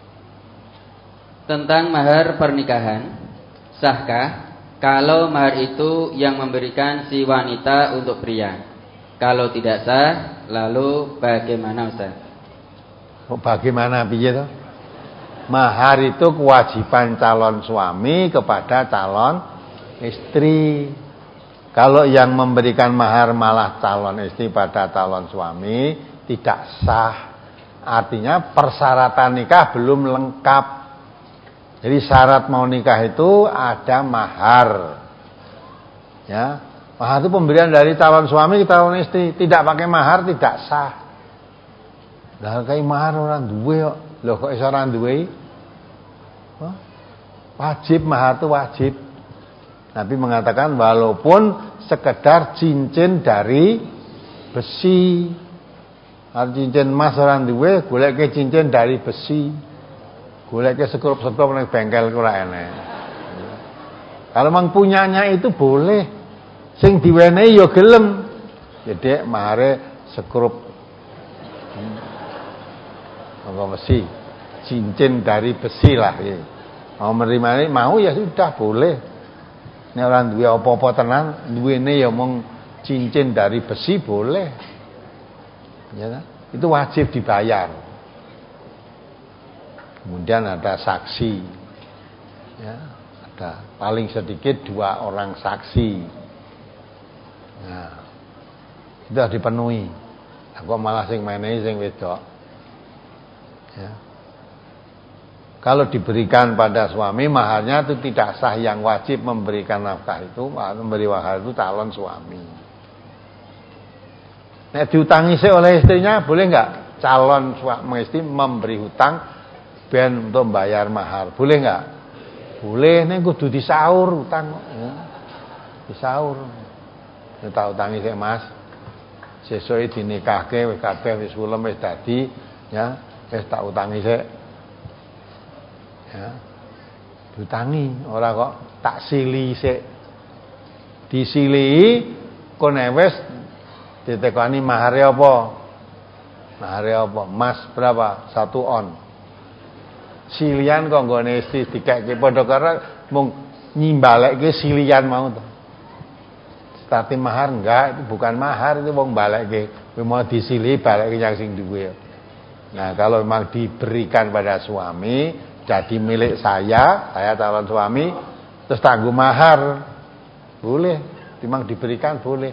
tentang mahar pernikahan, sahkah kalau mahar itu yang memberikan si wanita untuk pria? Kalau tidak sah, lalu bagaimana, Ustaz? Bagaimana piye to? Mahar itu kewajiban calon suami kepada calon istri. Kalau yang memberikan mahar malah calon istri pada calon suami tidak sah. Artinya persyaratan nikah belum lengkap. Jadi syarat mau nikah itu ada mahar. Ya, mahar itu pemberian dari calon suami ke calon istri. Tidak pakai mahar tidak sah. Lah kayak mahar orang duwe kok. Loh kok iso ora duwe? Wajib mahar itu wajib. Nabi mengatakan walaupun sekedar cincin dari besi. Kalau cincin emas orang duwe, goleke cincin dari besi. Goleke sekrup-sekrup nang bengkel ora enek. Kalau mang punyanya itu boleh. Sing diwenehi ya gelem. Jadi mahare sekrup apa besi. Cincin dari besi lah ya. Mau menerima ini mau ya sudah boleh. Nek ora duwe apa-apa tenan, duwene ya mung cincin dari besi boleh. Ya kan? Itu wajib dibayar. Kemudian ada saksi. Ya, ada paling sedikit dua orang saksi. Nah, itu harus dipenuhi. Aku malah sing menehi sing wedok. Ya. Kalau diberikan pada suami maharnya itu tidak sah, yang wajib memberikan nafkah itu memberi mahar itu calon suami. Nek diutangi sih oleh istrinya boleh enggak calon suami istri memberi hutang ben untuk membayar mahar? Boleh enggak? Boleh, nek kudu disaur hutang ya. Disaur. Nek tak utangi sik Mas. Sesuk dinikahke wis kabeh wis ulem wis dadi ya, wis tak utangi sik. Ya. Diutangi, ora kok tak sili sik. Disili kon wis ditekani mahare apa? Mahare apa? Mas berapa? Satu on. Silian kok nggone istri dikeke padha karo mung nyimbalekke silian mau to. Stati mahar enggak, itu bukan mahar, itu wong balekke. Kowe mau disili balekke yang sing duwe. Nah, kalau memang diberikan pada suami, jadi milik saya, saya calon suami, terus tangguh mahar. Boleh, memang diberikan boleh.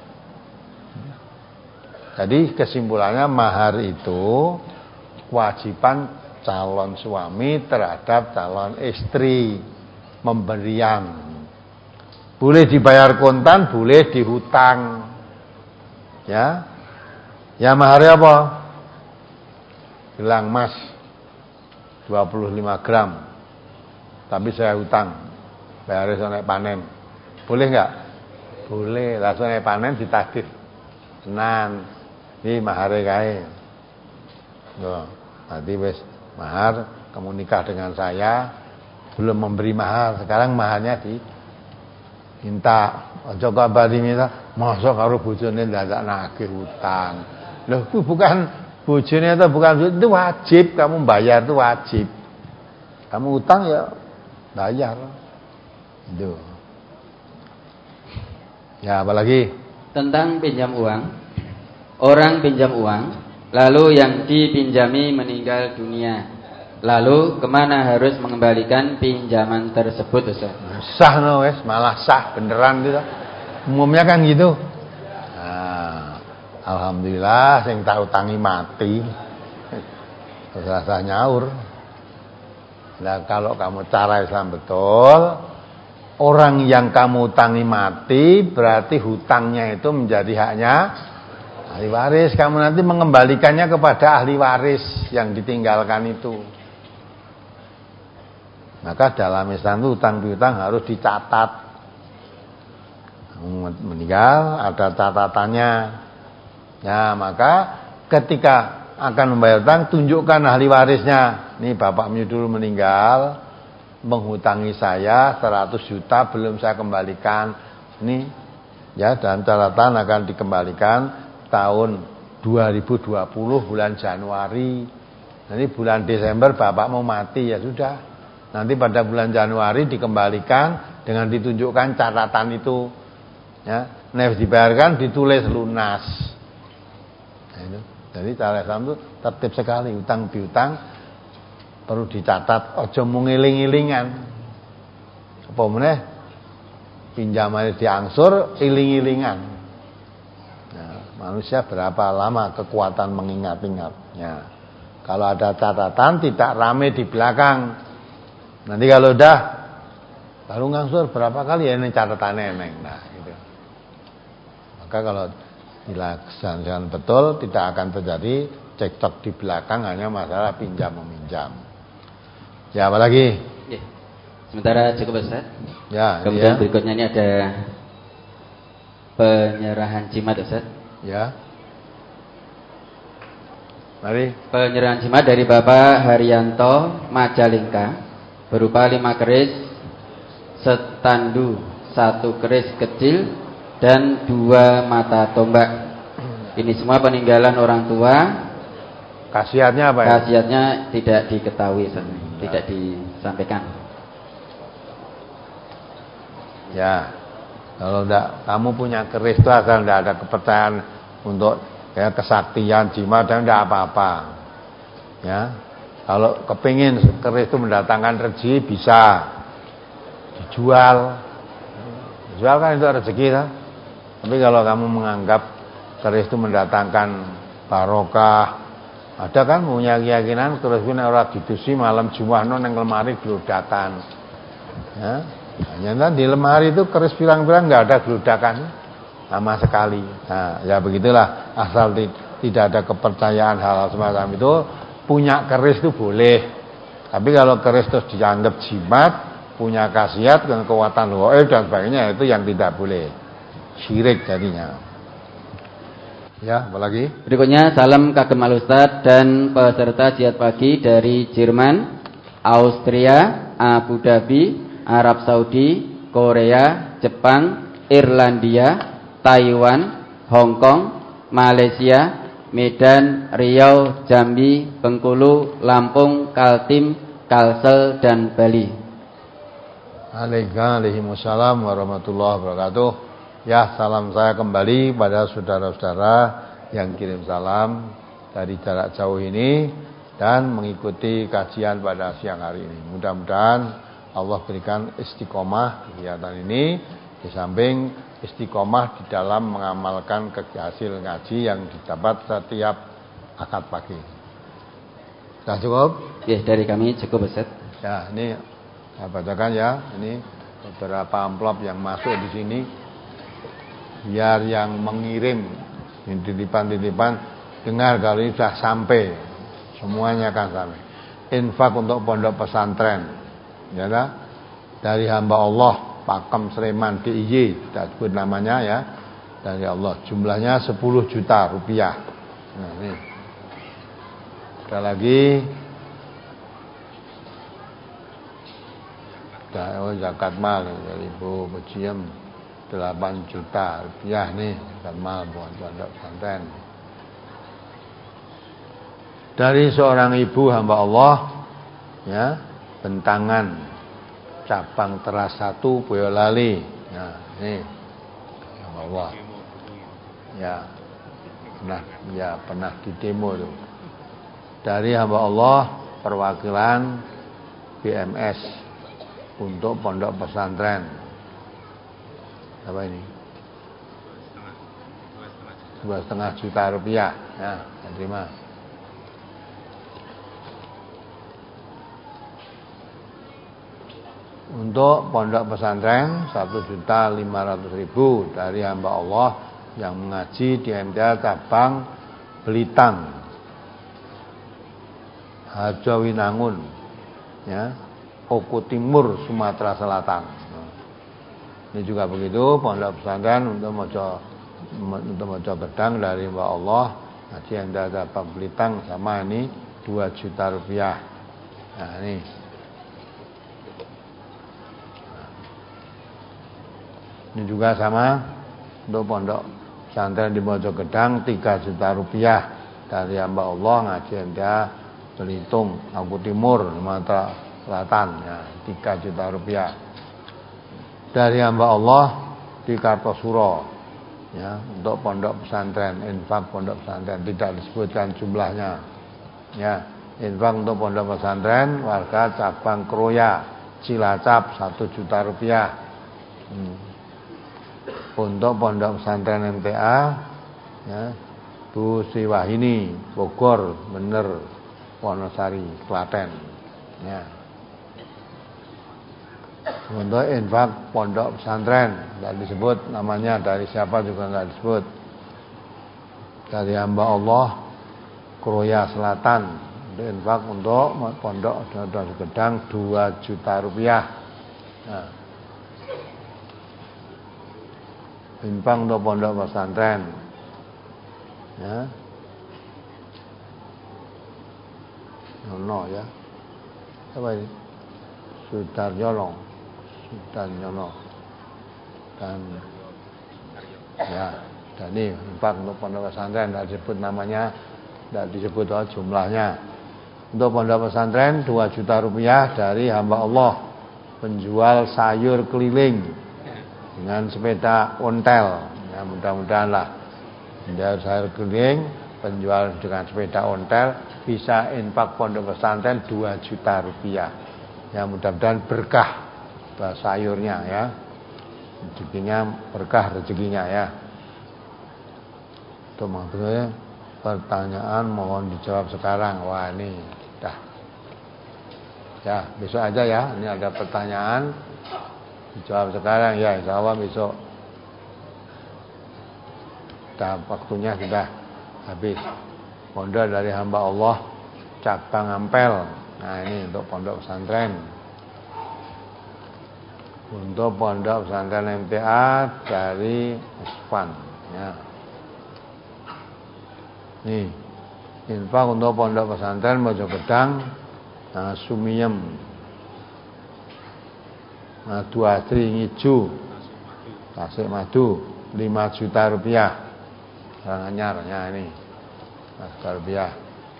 Jadi kesimpulannya mahar itu kewajiban calon suami terhadap calon istri, pemberian. Boleh dibayar kontan, boleh dihutang. Ya. Ya maharnya apa? Gelang emas dua puluh lima gram. Tapi saya hutang. Bayarnya soalnya panen. Boleh enggak? Boleh. Langsung soalnya panen ditagih. Tenan. Ini maharnya kae. Loh, nanti wis mahar, kamu nikah dengan saya, belum memberi mahar, sekarang maharnya di minta, aja kabari minta, masa karo bojone ndak nagih hutang. Loh, itu bukan bojone atau bukan, itu wajib kamu bayar, itu wajib. Kamu hutang ya bayar. Itu. Ya, apalagi tentang pinjam uang. Orang pinjam uang, lalu yang dipinjami meninggal dunia. Lalu kemana harus mengembalikan pinjaman tersebut, Ustaz? Sah no wes, malah sah beneran gitu. Umumnya kan gitu. Nah, alhamdulillah sing tahu tangi mati. Rasa nyaur. Nah, kalau kamu cara Islam betul, orang yang kamu utangi mati, berarti hutangnya itu menjadi haknya ahli waris. Kamu nanti mengembalikannya kepada ahli waris yang ditinggalkan itu. Maka dalam Islam itu hutang piutang harus dicatat. Meninggal ada catatannya. Ya, maka ketika akan membayar hutang, tunjukkan ahli warisnya. Nih bapakmu dulu meninggal, menghutangi saya seratus juta belum saya kembalikan. Ini ya, dan catatan akan dikembalikan tahun dua ribu dua puluh bulan Januari. Nanti bulan Desember bapak mau mati, ya sudah. Nanti pada bulan Januari dikembalikan dengan ditunjukkan catatan itu. Ya, nah dibayarkan ditulis lunas. Nah, itu. Jadi cara Islam itu tertib sekali, utang piutang perlu dicatat, aja mung ngiling-ilingan. Apa meneh pinjamane diangsur iling-ilingan. Nah, manusia berapa lama kekuatan mengingat-ingatnya. Kalau ada catatan tidak rame di belakang. Nanti kalau udah baru ngangsur berapa kali ya ini catatannya neng. Nah, gitu. Maka kalau dilaksanakan betul tidak akan terjadi cekcok di belakang, hanya masalah pinjam meminjam. Ya, apalagi? Ya. Sementara cukup, Ustaz. Ya, kemudian ya. Berikutnya ini ada penyerahan jimat, Ustaz. Ya. Mari. Penyerahan jimat dari Bapak Haryanto Majalengka berupa lima keris setandu, satu keris kecil dan dua mata tombak. Ini semua peninggalan orang tua. Khasiatnya apa ya? Khasiatnya tidak diketahui, Ustaz. Tidak disampaikan. Ya, kalau enggak kamu punya keris itu asal enggak ada kepercayaan untuk ya kesaktian jimat dan enggak apa-apa. Ya, kalau kepingin keris itu mendatangkan rezeki bisa dijual. Dijual kan itu rezeki kan. Tapi kalau kamu menganggap keris itu mendatangkan barokah, ada kan punya keyakinan keris itu ora didusi malam Jumat nang lemari glodatan. Ya. Hanya di lemari itu keris pirang-pirang enggak ada glodakan sama sekali. Nah, ya begitulah, asal tidak ada kepercayaan hal-hal semacam itu, punya keris itu boleh. Tapi kalau keris terus dianggap jimat, punya khasiat dan kekuatan gaib dan sebagainya, itu yang tidak boleh. Syirik jadinya. Ya, apalagi? Berikutnya salam kagem Al Ustaz dan peserta jihad pagi dari Jerman, Austria, Abu Dhabi, Arab Saudi, Korea, Jepang, Irlandia, Taiwan, Hong Kong, Malaysia, Medan, Riau, Jambi, Bengkulu, Lampung, Kaltim, Kalsel, dan Bali. Waalaikumsalam warahmatullahi wabarakatuh. Ya, salam saya kembali pada saudara-saudara yang kirim salam dari jarak jauh ini dan mengikuti kajian pada siang hari ini. Mudah-mudahan Allah berikan istiqomah kegiatan ini, di samping istiqomah di dalam mengamalkan hasil ngaji yang didapat setiap akad pagi. Sudah cukup? Ya, dari kami cukup, Ustaz. Ya, ini saya bacakan ya. Ini beberapa amplop yang masuk di sini, biar yang mengirim titipan-titipan dengar kalau ini sudah sampai, semuanya akan sampai. Infak untuk pondok pesantren, ya, dari hamba Allah Pakem Sleman D I Y, tidak sebut namanya ya, dari Allah, jumlahnya sepuluh juta rupiah. Nah, ini ada lagi, oh, zakat mal dari Ibu Beciem delapan juta rupiah nih, zakat mal buat pondok pesantren. Dari seorang ibu hamba Allah, ya, Bentangan, cabang Teras satu, Boyolali. Nah, ini hamba Allah. Ya, pernah, ya pernah di demo tuh. Dari hamba Allah, perwakilan B M S untuk pondok pesantren. Apa ini? Dua setengah juta rupiah. Ya, saya terima. Untuk pondok pesantren satu juta lima ratus ribu dari hamba Allah yang mengaji di M T A cabang Belitang, Hajawinangun, ya, Oku Timur, Sumatera Selatan. Ini juga begitu, pondok pesantren untuk Mojo untuk Mojo Gedang dari hamba Allah ngaji M T A cabang Belitang sama ini dua juta rupiah. Nah, ini Ini juga sama untuk pondok pesantren di Mojokedang tiga juta rupiah dari hamba Allah ngaji M T A Belitung, Oku Timur, Sumatera Selatan, ya, tiga juta rupiah. Dari hamba Allah di Kartosuro, ya, untuk pondok pesantren, infak pondok pesantren tidak disebutkan jumlahnya. Ya, infak untuk pondok pesantren warga cabang Kroya, Cilacap satu juta rupiah. Hmm. Untuk pondok pesantren M T A, ya, Bu Siwahini, Bogor, Bener, Wonosari, Klaten, ya. Untuk infak pondok pesantren tidak disebut namanya, dari siapa juga tidak disebut. Dari hamba Allah Kroya Selatan, untuk infak untuk pondok Gedang dua juta rupiah. Nah, infak untuk pondok pesantren, ya, Nono, ya, apa ini, Sudaryono, Sudaryono, dan ya, dan ini infak untuk pondok pesantren tidak disebut namanya, tidak disebut oh, jumlahnya. Untuk pondok pesantren dua juta rupiah dari hamba Allah penjual sayur keliling dengan sepeda ontel, ya, mudah-mudahan lah penjual sayur keliling, penjual dengan sepeda ontel bisa infak pondok pesantren dua juta rupiah. Ya, mudah-mudahan berkah sayurnya, ya, rezekinya berkah, rezekinya, ya. Itu maksudnya pertanyaan mohon dijawab sekarang. Wah, ini dah, ya, besok aja ya. Ini ada pertanyaan dijawab sekarang, ya, insya Allah besok. Dah, waktunya sudah habis. Pondok dari hamba Allah cabang Ampel. Nah, ini untuk pondok pesantren. Untuk pondok pesantren M T A dari Usfan, ya. Nih, infak untuk pondok pesantren Mojokedang, nah, Sumiem, nah, dua Tri Ngiju, Tasik Madu lima juta rupiah. Orang anyar, ya, ini juta rupiah.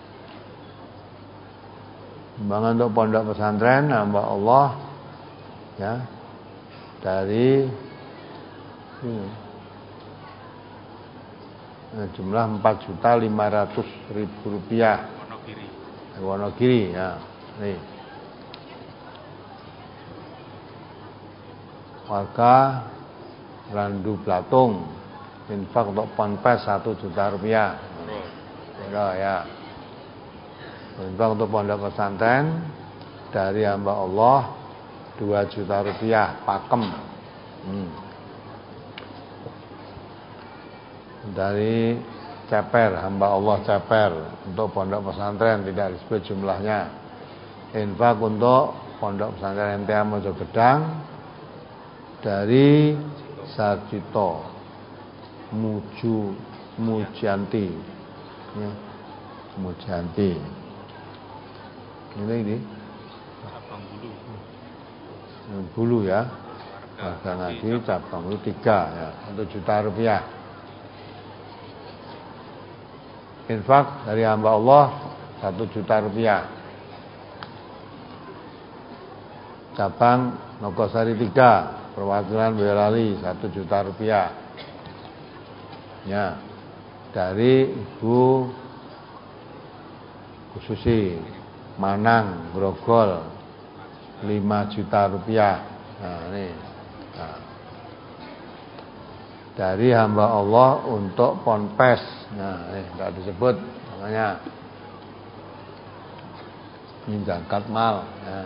Sumbangan untuk pondok pesantren hamba Allah ya dari ini, jumlah empat juta lima ratus ribu rupiah. Wonogiri. Wonogiri ya. Nih. Warga Randu Blatung infak untuk ponpes satu juta rupiah. Udah ya. Infak untuk pondok pesantren dari hamba Allah dua juta rupiah pakem. Hmm. Dari Ceper, hamba Allah Ceper untuk pondok pesantren tidak disebut jumlahnya. Infak untuk pondok pesantren M T A Mojogedang dari Sarjito Muju Mujanti ya. Mujanti ini ini cabang bulu bulu ya warga ngaji cabang bulu tiga ya satu juta rupiah. Infak dari hamba Allah satu juta rupiah. Cabang Nogosari tiga perwakilan Boyolali satu juta rupiah. Ya, dari Ibu Susi Manang Grogol lima juta rupiah. Nah, ini. Nah. Dari hamba Allah untuk ponpes. Nah, ini enggak disebut namanya. Ini zakat mal. Nah.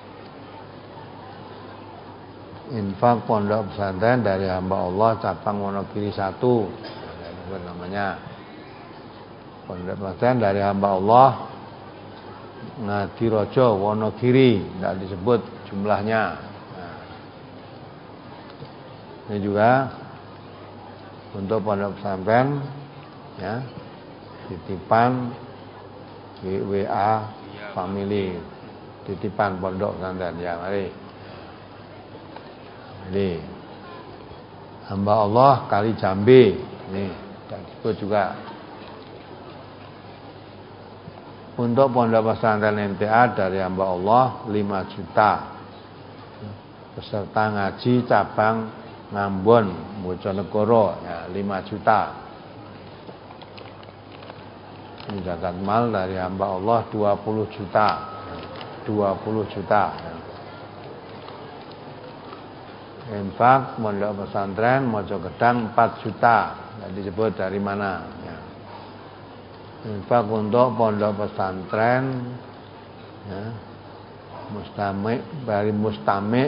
Infak pondok pesantren dari hamba Allah cabang Wonogiri satu. Nah, namanya. Pondok pesantren dari hamba Allah Ngadirojo Wonogiri, tidak disebut jumlahnya. Nah. Ini juga untuk pondok pesantren ya, titipan W A family, titipan pondok pesantren ya, mari. Ini hamba Allah Kali Jambi, ini tidak disebut juga. Untuk pondok pesantren M T A dari hamba Allah lima juta. Peserta ngaji cabang Ngambon Bojonegoro ya lima juta. Ini zakat mal dari hamba Allah dua puluh juta. dua puluh juta. Infak pondok pesantren Mojogedang empat juta. Tidak disebut dari mana ya. Infak untuk pondok pesantren ya, Mustamik dari Mustamik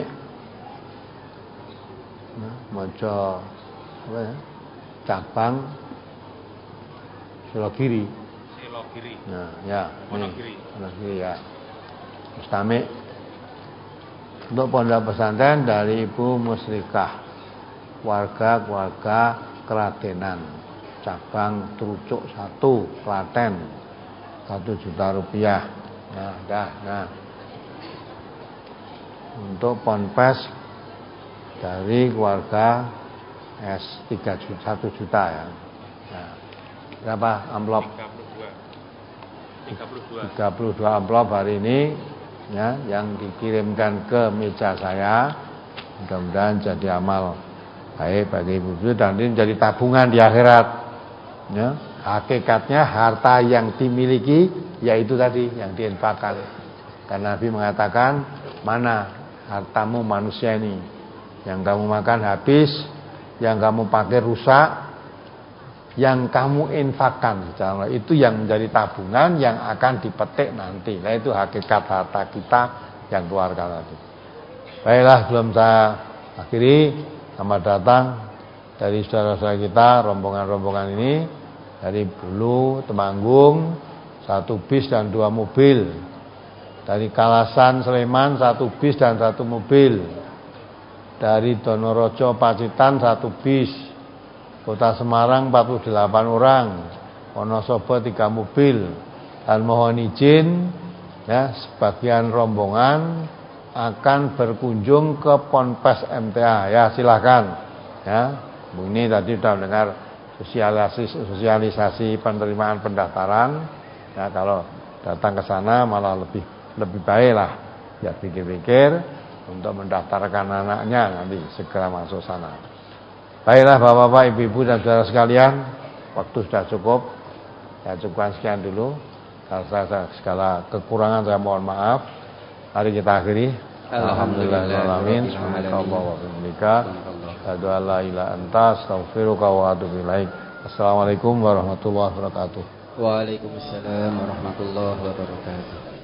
ya, Mojo apa ya, cabang Silogiri. Silogiri. Nah, ya, Wonogiri. Wonogiri ya. Mustamik. Untuk pondok pesantren dari Ibu Musrikah, warga-warga Keratenan, cabang Trucuk satu, Klaten, satu juta rupiah. Nah, dah, nah. Untuk ponpes dari keluarga S tiga juta, satu juta ya. Nah, berapa amplop? tiga puluh dua amplop hari ini ya, yang dikirimkan ke meja saya. Mudah-mudahan jadi amal baik bagi ibu-ibu dan ini jadi tabungan di akhirat ya. Hakikatnya harta yang dimiliki yaitu tadi yang diinfakkan, karena Nabi mengatakan, mana hartamu manusia ini, yang kamu makan habis, yang kamu pakai rusak, yang kamu infakkan, itu yang menjadi tabungan yang akan dipetik nanti. Nah, itu hakikat harta kita yang keluarga tadi. Baiklah, belum saya akhiri. Selamat datang dari saudara-saudara kita, rombongan-rombongan ini dari Bulu, Temanggung, satu bis dan dua mobil. Dari Kalasan, Sleman, satu bis dan satu mobil. Dari Donorojo, Pacitan, satu bis. Kota Semarang empat puluh delapan orang, Wonosobo tiga mobil. Dan mohon izin ya, sebagian rombongan akan berkunjung ke Ponpes M T A ya, silakan ya. Ini tadi sudah mendengar sosialisasi sosialisasi penerimaan pendaftaran. Ya, kalau datang ke sana malah lebih lebih baik lah. Ya pikir-pikir untuk mendaftarkan anaknya nanti segera masuk sana. Baiklah Bapak-bapak, Ibu-ibu dan saudara sekalian, waktu sudah cukup. Ya cukupkan sekian dulu. Kalau saya segala kekurangan saya mohon maaf. Mari kita akhiri. Alhamdulillahirobbilalamin. Subhanallah wa bihamdika. Asyhadu an la ilaha illa anta astaghfiruka wa atubu ilaik. Assalamualaikum warahmatullahi wabarakatuh. Waalaikumsalam warahmatullahi wabarakatuh.